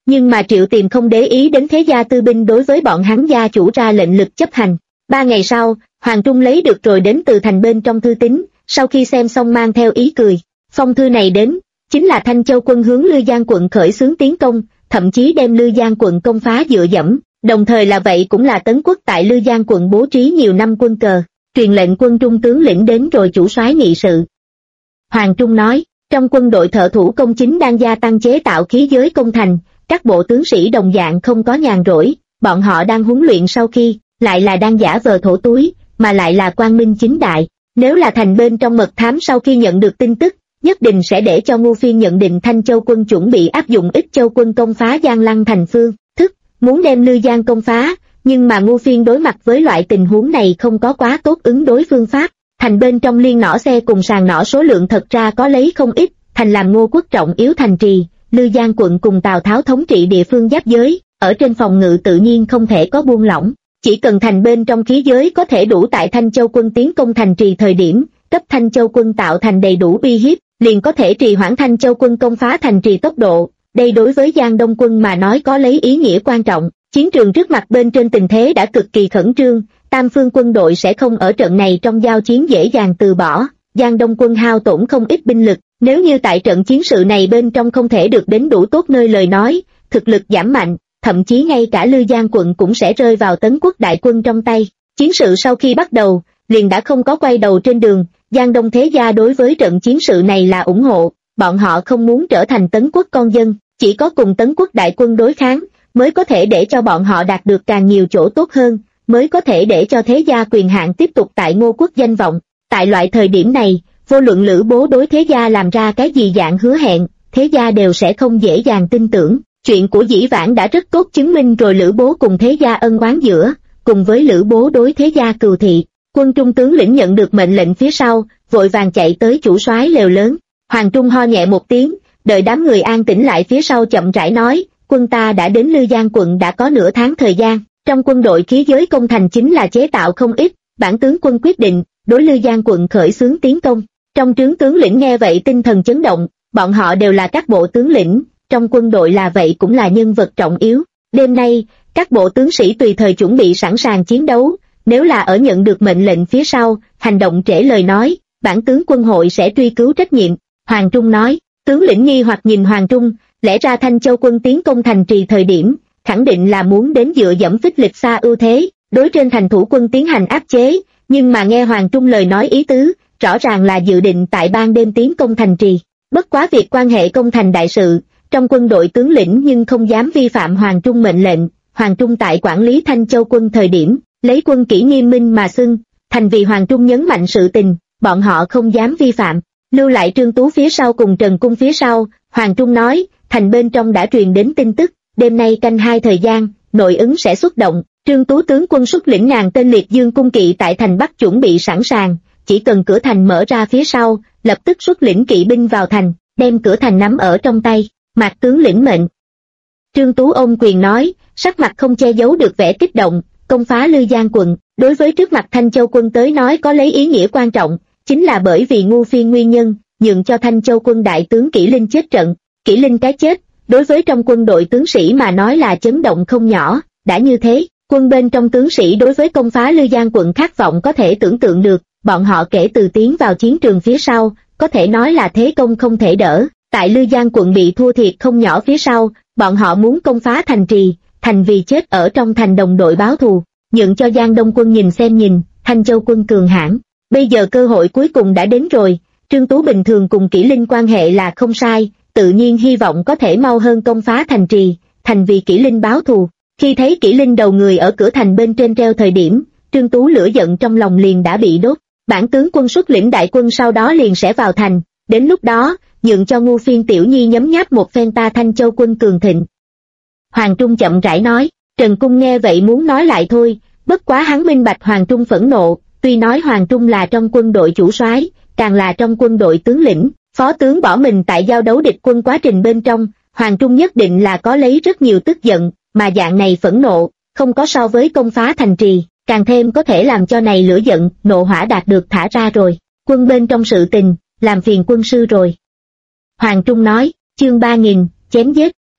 Nhưng mà Triệu Tiềm không để ý đến thế gia tư binh đối với bọn hắn gia chủ ra lệnh lực chấp hành. 3 ngày sau, Hoàng Trung lấy được rồi đến từ thành bên trong thư tín, sau khi xem xong mang theo ý cười. Phong thư này đến, chính là Thanh Châu quân hướng Lư Giang quận khởi xướng tiến công, thậm chí đem Lư Giang quận công phá dựa dẫm, đồng thời là vậy cũng là Tấn Quốc tại Lư Giang quận bố trí nhiều năm quân cờ, truyền lệnh quân Trung tướng lĩnh đến rồi chủ soái nghị sự. Hoàng Trung nói, trong quân đội thợ thủ công chính đang gia tăng chế tạo khí giới công thành, các bộ tướng sĩ đồng dạng không có nhàn rỗi, bọn họ đang huấn luyện sau khi, lại là đang giả vờ thổ túi, mà lại là quang minh chính đại. Nếu là thành bên trong mật thám sau khi nhận được tin tức, nhất định sẽ để cho Ngô Phiên nhận định Thanh Châu quân chuẩn bị áp dụng Ích Châu quân công phá Giang Lăng thành phương thức, muốn đem Lư Giang công phá, nhưng mà Ngô Phiên đối mặt với loại tình huống này không có quá tốt ứng đối phương pháp. Thành bên trong liên nỏ xe cùng sàn nỏ số lượng thật ra có lấy không ít, thành làm Ngô Quốc trọng yếu thành trì, Lư Giang quận cùng Tào Tháo thống trị địa phương giáp giới, ở trên phòng ngự tự nhiên không thể có buông lỏng. Chỉ cần thành bên trong khí giới có thể đủ tại Thanh Châu quân tiến công thành trì thời điểm, cấp Thanh Châu quân tạo thành đầy đủ uy hiếp, liền có thể trì hoãn Thanh Châu quân công phá thành trì tốc độ. Đây đối với Giang Đông quân mà nói có lấy ý nghĩa quan trọng. Chiến trường trước mặt bên trên tình thế đã cực kỳ khẩn trương, tam phương quân đội sẽ không ở trận này trong giao chiến dễ dàng từ bỏ. Giang Đông quân hao tổn không ít binh lực, nếu như tại trận chiến sự này bên trong không thể được đến đủ tốt nơi lời nói, thực lực giảm mạnh, thậm chí ngay cả Lư Giang quận cũng sẽ rơi vào Tấn Quốc đại quân trong tay. Chiến sự sau khi bắt đầu, liền đã không có quay đầu trên đường. Giang Đông thế gia đối với trận chiến sự này là ủng hộ, bọn họ không muốn trở thành Tấn Quốc con dân, chỉ có cùng Tấn Quốc đại quân đối kháng, mới có thể để cho bọn họ đạt được càng nhiều chỗ tốt hơn, mới có thể để cho thế gia quyền hạn tiếp tục tại Ngô Quốc danh vọng. Tại loại thời điểm này, vô luận Lữ Bố đối thế gia làm ra cái gì dạng hứa hẹn, thế gia đều sẽ không dễ dàng tin tưởng. Chuyện của Dĩ Vãng đã rất tốt chứng minh rồi Lữ Bố cùng thế gia ân oán giữa, cùng với Lữ Bố đối thế gia cừu thị. Quân Trung tướng lĩnh nhận được mệnh lệnh phía sau, vội vàng chạy tới chủ soái lều lớn. Hoàng Trung ho nhẹ một tiếng, đợi đám người an tĩnh lại phía sau chậm rãi nói, quân ta đã đến Lư Giang quận đã có nửa tháng thời gian, trong quân đội khí giới công thành chính là chế tạo không ít, bản tướng quân quyết định, đối Lư Giang quận khởi xướng tiến công. Trong trướng tướng lĩnh nghe vậy tinh thần chấn động, bọn họ đều là các bộ tướng lĩnh, trong quân đội là vậy cũng là nhân vật trọng yếu. Đêm nay, các bộ tướng sĩ tùy thời chuẩn bị sẵn sàng chiến đấu, nếu là ở nhận được mệnh lệnh phía sau, hành động trễ lời nói, bản tướng quân hội sẽ truy cứu trách nhiệm. Hoàng Trung nói, tướng lĩnh nghi hoặc nhìn Hoàng Trung, lẽ ra Thanh Châu quân tiến công thành trì thời điểm, khẳng định là muốn đến dựa dẫm phích lịch xa ưu thế, đối trên thành thủ quân tiến hành áp chế, nhưng mà nghe Hoàng Trung lời nói ý tứ, rõ ràng là dự định tại ban đêm tiến công thành trì. Bất quá việc quan hệ công thành đại sự, trong quân đội tướng lĩnh nhưng không dám vi phạm Hoàng Trung mệnh lệnh. Hoàng Trung tại quản lý Thanh Châu quân thời điểm, lấy quân kỷ nghiêm minh mà xưng, thành vì Hoàng Trung nhấn mạnh sự tình, bọn họ không dám vi phạm. Lưu lại Trương Tú phía sau cùng Trần Cung phía sau, Hoàng Trung nói, thành bên trong đã truyền đến tin tức, đêm nay canh 2 thời gian, nội ứng sẽ xuất động. Trương Tú tướng quân xuất lĩnh ngàn tên liệt dương cung kỵ tại thành Bắc chuẩn bị sẵn sàng, chỉ cần cửa thành mở ra phía sau, lập tức xuất lĩnh kỵ binh vào thành, đem cửa thành nắm ở trong tay. Mạc tướng lĩnh mệnh. Trương Tú ôm quyền nói, sắc mặt không che giấu được vẻ kích động. Công phá Lư Giang quận, đối với trước mặt Thanh Châu quân tới nói có lấy ý nghĩa quan trọng, chính là bởi vì Ngô Phiên nguyên nhân, nhường cho Thanh Châu quân đại tướng Kỷ Linh chết trận. Kỷ Linh cái chết, đối với trong quân đội tướng sĩ mà nói là chấn động không nhỏ. Đã như thế, quân bên trong tướng sĩ đối với công phá Lư Giang quận khát vọng có thể tưởng tượng được, bọn họ kể từ tiến vào chiến trường phía sau, có thể nói là thế công không thể đỡ. Tại Lư Giang quận bị thua thiệt không nhỏ phía sau, bọn họ muốn công phá thành trì, thành vì chết ở trong thành đồng đội báo thù, nhượng cho Giang Đông quân nhìn xem nhìn, Thanh Châu quân cường hãn. Bây giờ cơ hội cuối cùng đã đến rồi, Trương Tú bình thường cùng Kỷ Linh quan hệ là không sai, tự nhiên hy vọng có thể mau hơn công phá thành trì, thành vì Kỷ Linh báo thù. Khi thấy Kỷ Linh đầu người ở cửa thành bên trên treo thời điểm, Trương Tú lửa giận trong lòng liền đã bị đốt. Bản tướng quân xuất lĩnh đại quân sau đó liền sẽ vào thành, đến lúc đó, nhượng cho Ngô Phiên tiểu nhi nhấm nháp một phen ta Thanh Châu quân cường thịnh. Hoàng Trung chậm rãi nói, Trần Cung nghe vậy muốn nói lại thôi, bất quá hắn minh bạch Hoàng Trung phẫn nộ, tuy nói Hoàng Trung là trong quân đội chủ soái, càng là trong quân đội tướng lĩnh, phó tướng bỏ mình tại giao đấu địch quân quá trình bên trong, Hoàng Trung nhất định là có lấy rất nhiều tức giận, mà dạng này phẫn nộ, không có so với công phá thành trì, càng thêm có thể làm cho này lửa giận, nộ hỏa đạt được thả ra rồi. Quân bên trong sự tình, làm phiền quân sư rồi. Hoàng Trung nói, chương 3000, chém giết.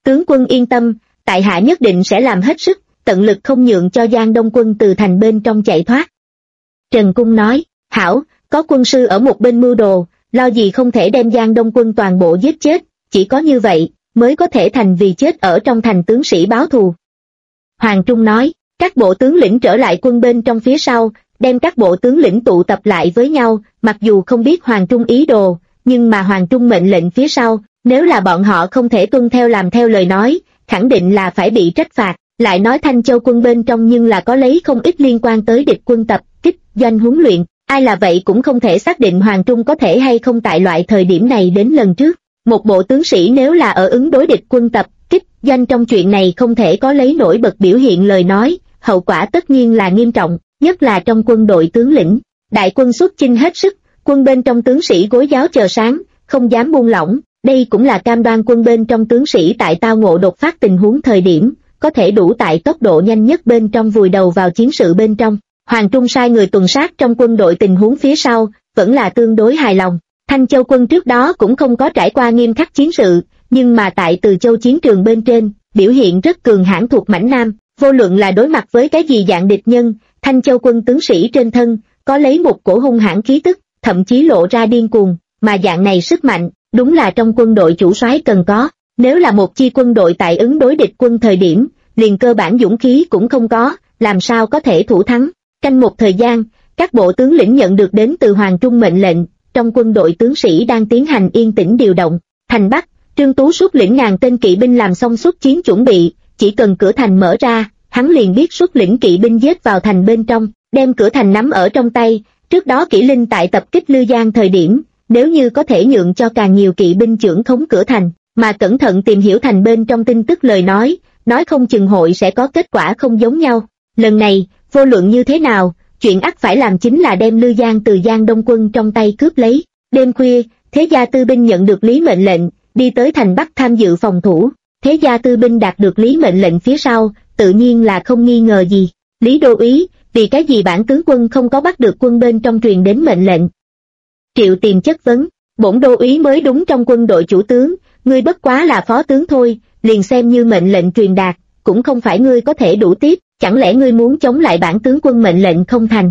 Tướng quân yên tâm, tại hạ nhất định sẽ làm hết sức, tận lực không nhượng cho Giang Đông quân từ thành bên trong chạy thoát. Trần Cung nói, hảo, có quân sư ở một bên mưu đồ, lo gì không thể đem Giang Đông quân toàn bộ giết chết, chỉ có như vậy, mới có thể thành vì chết ở trong thành tướng sĩ báo thù. Hoàng Trung nói, các bộ tướng lĩnh trở lại quân bên trong phía sau, đem các bộ tướng lĩnh tụ tập lại với nhau, mặc dù không biết Hoàng Trung ý đồ, nhưng mà Hoàng Trung mệnh lệnh phía sau, nếu là bọn họ không thể tuân theo làm theo lời nói, khẳng định là phải bị trách phạt. Lại nói Thanh Châu quân bên trong nhưng là có lấy không ít liên quan tới địch quân tập kích doanh huấn luyện, ai là vậy cũng không thể xác định Hoàng Trung có thể hay không tại loại thời điểm này đến lần trước. Một bộ tướng sĩ nếu là ở ứng đối địch quân tập kích doanh trong chuyện này không thể có lấy nổi bật biểu hiện lời nói, hậu quả tất nhiên là nghiêm trọng, nhất là trong quân đội tướng lĩnh. Đại quân xuất chinh hết sức, quân bên trong tướng sĩ gối giáo chờ sáng, không dám buông lỏng, đây cũng là cam đoan quân bên trong tướng sĩ tại tao ngộ đột phát tình huống thời điểm, có thể đủ tại tốc độ nhanh nhất bên trong vùi đầu vào chiến sự bên trong. Hoàng Trung sai người tuần sát trong quân đội tình huống phía sau, vẫn là tương đối hài lòng. Thanh Châu quân trước đó cũng không có trải qua nghiêm khắc chiến sự, nhưng mà tại Từ Châu chiến trường bên trên, biểu hiện rất cường hãn thuộc mãnh nam, vô luận là đối mặt với cái gì dạng địch nhân, Thanh Châu quân tướng sĩ trên thân, có lấy một cổ hung hãn khí tức, thậm chí lộ ra điên cuồng, mà dạng này sức mạnh, đúng là trong quân đội chủ soái cần có. Nếu là một chi quân đội tại ứng đối địch quân thời điểm, liền cơ bản dũng khí cũng không có, làm sao có thể thủ thắng. Canh một thời gian, các bộ tướng lĩnh nhận được đến từ Hoàng Trung mệnh lệnh, trong quân đội tướng sĩ đang tiến hành yên tĩnh điều động. Thành Bắc, Trương Tú xuất lĩnh ngàn tên kỵ binh làm xong xuất chiến chuẩn bị, chỉ cần cửa thành mở ra, hắn liền biết xuất lĩnh kỵ binh giết vào thành bên trong, đem cửa thành nắm ở trong tay. Trước đó Kỷ Linh tại tập kích Lư Giang thời điểm, nếu như có thể nhượng cho càng nhiều kỵ binh trưởng khống cửa thành, mà cẩn thận tìm hiểu thành bên trong tin tức lời nói không chừng hội sẽ có kết quả không giống nhau. Lần này, vô luận như thế nào, chuyện ắt phải làm chính là đem Lư Giang từ Giang Đông quân trong tay cướp lấy. Đêm khuya, Thế Gia Tư binh nhận được Lý mệnh lệnh, đi tới thành Bắc tham dự phòng thủ. Thế Gia Tư binh đạt được Lý mệnh lệnh phía sau, tự nhiên là không nghi ngờ gì. Lý đô úy, vì cái gì bản tướng quân không có bắt được quân bên trong truyền đến mệnh lệnh? Triệu Tiềm chất vấn, bổn đô úy mới đúng trong quân đội chủ tướng, ngươi bất quá là phó tướng thôi, liền xem như mệnh lệnh truyền đạt, cũng không phải ngươi có thể đủ tiếp, chẳng lẽ ngươi muốn chống lại bản tướng quân mệnh lệnh không thành?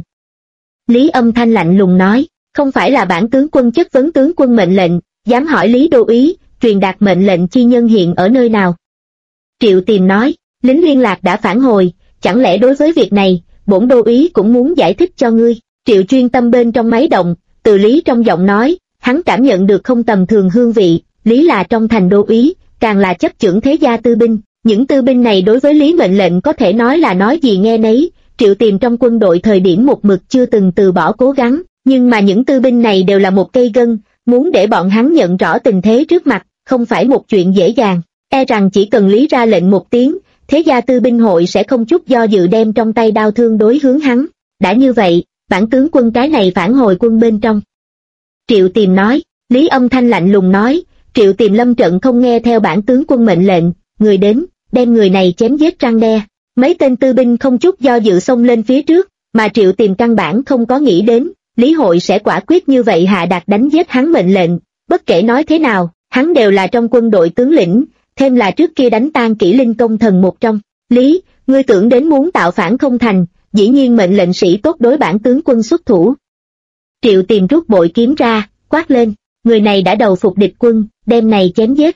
Lý âm thanh lạnh lùng nói, không phải là bản tướng quân chất vấn tướng quân mệnh lệnh, dám hỏi Lý đô úy, truyền đạt mệnh lệnh chi nhân hiện ở nơi nào? Triệu Tiềm nói, lính liên lạc đã phản hồi, chẳng lẽ đối với việc này, bổn đô úy cũng muốn giải thích cho ngươi? Triệu chuyên tâm bên trong máy động, từ Lý trong giọng nói, hắn cảm nhận được không tầm thường hương vị. Lý là trong thành đô úy, càng là chấp chưởng Thế Gia tư binh, những tư binh này đối với Lý mệnh lệnh có thể nói là nói gì nghe nấy. Triệu Tiềm trong quân đội thời điểm một mực chưa từng từ bỏ cố gắng, nhưng mà những tư binh này đều là một cây gân, muốn để bọn hắn nhận rõ tình thế trước mặt, không phải một chuyện dễ dàng. E rằng chỉ cần Lý ra lệnh một tiếng, Thế Gia tư binh hội sẽ không chút do dự đem trong tay đao thương đối hướng hắn. Đã như vậy, bản tướng quân cái này phản hồi quân bên trong. Triệu Tiềm nói, Lý âm thanh lạnh lùng nói, Triệu Tiềm lâm trận không nghe theo bản tướng quân mệnh lệnh, người đến, đem người này chém giết răn đe. Mấy tên tư binh không chút do dự xông lên phía trước, mà Triệu Tiềm căn bản không có nghĩ đến, Lý hội sẽ quả quyết như vậy hạ đạt đánh giết hắn mệnh lệnh. Bất kể nói thế nào, hắn đều là trong quân đội tướng lĩnh, thêm là trước kia đánh tan Kỷ Linh công thần một trong. Lý, ngươi tưởng đến muốn tạo phản không thành, dĩ nhiên mệnh lệnh sĩ tốt đối bản tướng quân xuất thủ. Triệu Tiềm rút bội kiếm ra, quát lên, người này đã đầu phục địch quân, đem này chém giết.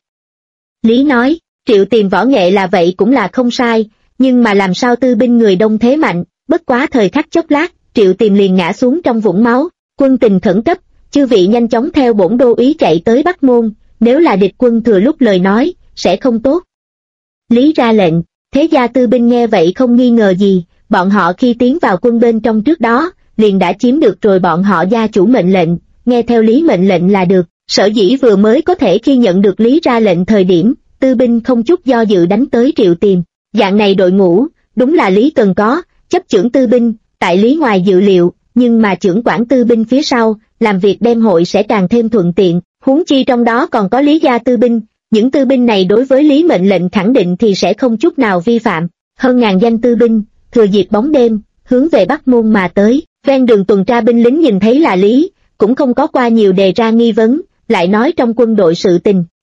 Lý nói, Triệu Tiềm võ nghệ là vậy cũng là không sai, nhưng mà làm sao tư binh người đông thế mạnh, bất quá thời khắc chốc lát, Triệu Tiềm liền ngã xuống trong vũng máu. Quân tình khẩn cấp, chư vị nhanh chóng theo bổn đô úy chạy tới Bắc Môn, nếu là địch quân thừa lúc lời nói, sẽ không tốt. Lý ra lệnh, Thế Gia tư binh nghe vậy không nghi ngờ gì, bọn họ khi tiến vào quân bên trong trước đó, liền đã chiếm được rồi bọn họ gia chủ mệnh lệnh, nghe theo Lý mệnh lệnh là được. Sở dĩ vừa mới có thể khi nhận được Lý ra lệnh thời điểm, tư binh không chút do dự đánh tới Triệu Tiềm. Dạng này đội ngũ, đúng là Lý cần có, chấp chưởng tư binh, tại Lý ngoài dự liệu, nhưng mà trưởng quản tư binh phía sau, làm việc đem hội sẽ càng thêm thuận tiện, huống chi trong đó còn có Lý gia tư binh, những tư binh này đối với Lý mệnh lệnh khẳng định thì sẽ không chút nào vi phạm. Hơn ngàn danh tư binh, thừa dịp bóng đêm, hướng về Bắc Môn mà tới, ven đường tuần tra binh lính nhìn thấy là Lý, cũng không có qua nhiều đề ra nghi vấn, lại nói trong quân đội sự tình,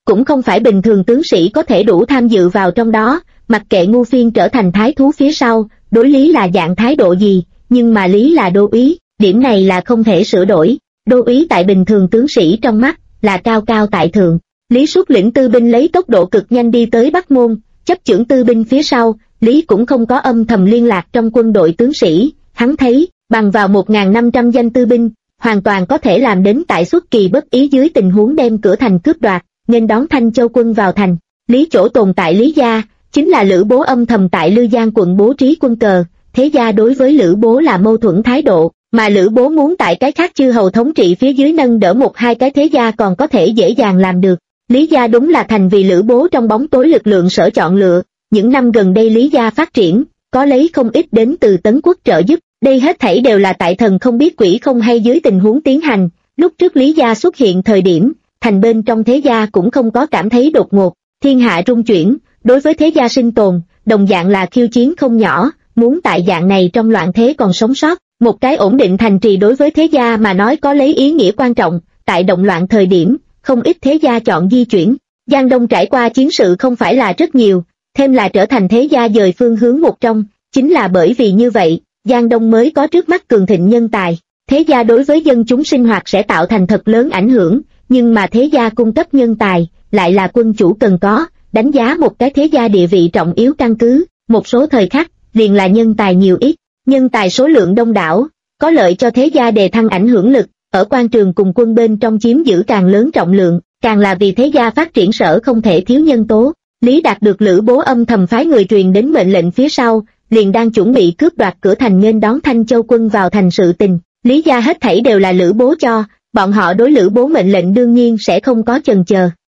cũng không phải bình thường tướng sĩ có thể đủ tham dự vào trong đó, mặc kệ Ngưu Phiên trở thành thái thú phía sau, đối Lý là dạng thái độ gì, nhưng mà Lý là đô úy, điểm này là không thể sửa đổi. Đô úy tại bình thường tướng sĩ trong mắt, là cao cao tại thượng. Lý xuất lĩnh tư binh lấy tốc độ cực nhanh đi tới Bắc Môn, chấp chưởng tư binh phía sau, Lý cũng không có âm thầm liên lạc trong quân đội tướng sĩ, hắn thấy, bằng vào 1.500 danh tư binh, hoàn toàn có thể làm đến tại xuất kỳ bất ý dưới tình huống đem cửa thành cướp đoạt, nên đón Thanh Châu quân vào thành. Lý chỗ tồn tại Lý gia, chính là Lữ Bố âm thầm tại Lư Giang quận bố trí quân cờ, thế gia đối với Lữ Bố là mâu thuẫn thái độ, mà Lữ Bố muốn tại cái khác chư hầu thống trị phía dưới nâng đỡ một hai cái thế gia còn có thể dễ dàng làm được. Lý gia đúng là thành vì Lữ Bố trong bóng tối lực lượng sở chọn lựa, những năm gần đây Lý gia phát triển, có lấy không ít đến từ Tấn Quốc trợ giúp, đây hết thảy đều là tại thần không biết quỷ không hay dưới tình huống tiến hành. Lúc trước Lý gia xuất hiện thời điểm, thành bên trong thế gia cũng không có cảm thấy đột ngột, thiên hạ rung chuyển, đối với thế gia sinh tồn, đồng dạng là khiêu chiến không nhỏ, muốn tại dạng này trong loạn thế còn sống sót, một cái ổn định thành trì đối với thế gia mà nói có lấy ý nghĩa quan trọng, tại động loạn thời điểm, không ít thế gia chọn di chuyển. Giang Đông trải qua chiến sự không phải là rất nhiều, thêm là trở thành thế gia dời phương hướng một trong, chính là bởi vì như vậy, Giang Đông mới có trước mắt cường thịnh nhân tài. Thế gia đối với dân chúng sinh hoạt sẽ tạo thành thật lớn ảnh hưởng, nhưng mà thế gia cung cấp nhân tài, lại là quân chủ cần có, đánh giá một cái thế gia địa vị trọng yếu căn cứ, một số thời khắc, liền là nhân tài nhiều ít, nhân tài số lượng đông đảo, có lợi cho thế gia đề thăng ảnh hưởng lực, ở quan trường cùng quân bên trong chiếm giữ càng lớn trọng lượng, càng là vì thế gia phát triển sở không thể thiếu nhân tố. Lý đạt được Lữ Bố âm thầm phái người truyền đến mệnh lệnh phía sau, liền đang chuẩn bị cướp đoạt cửa thành nên đón Thanh Châu quân vào thành sự tình. Lý gia hết thảy đều là Lữ Bố cho, bọn họ đối Lữ Bố mệnh lệnh đương nhiên sẽ không có chần chờ.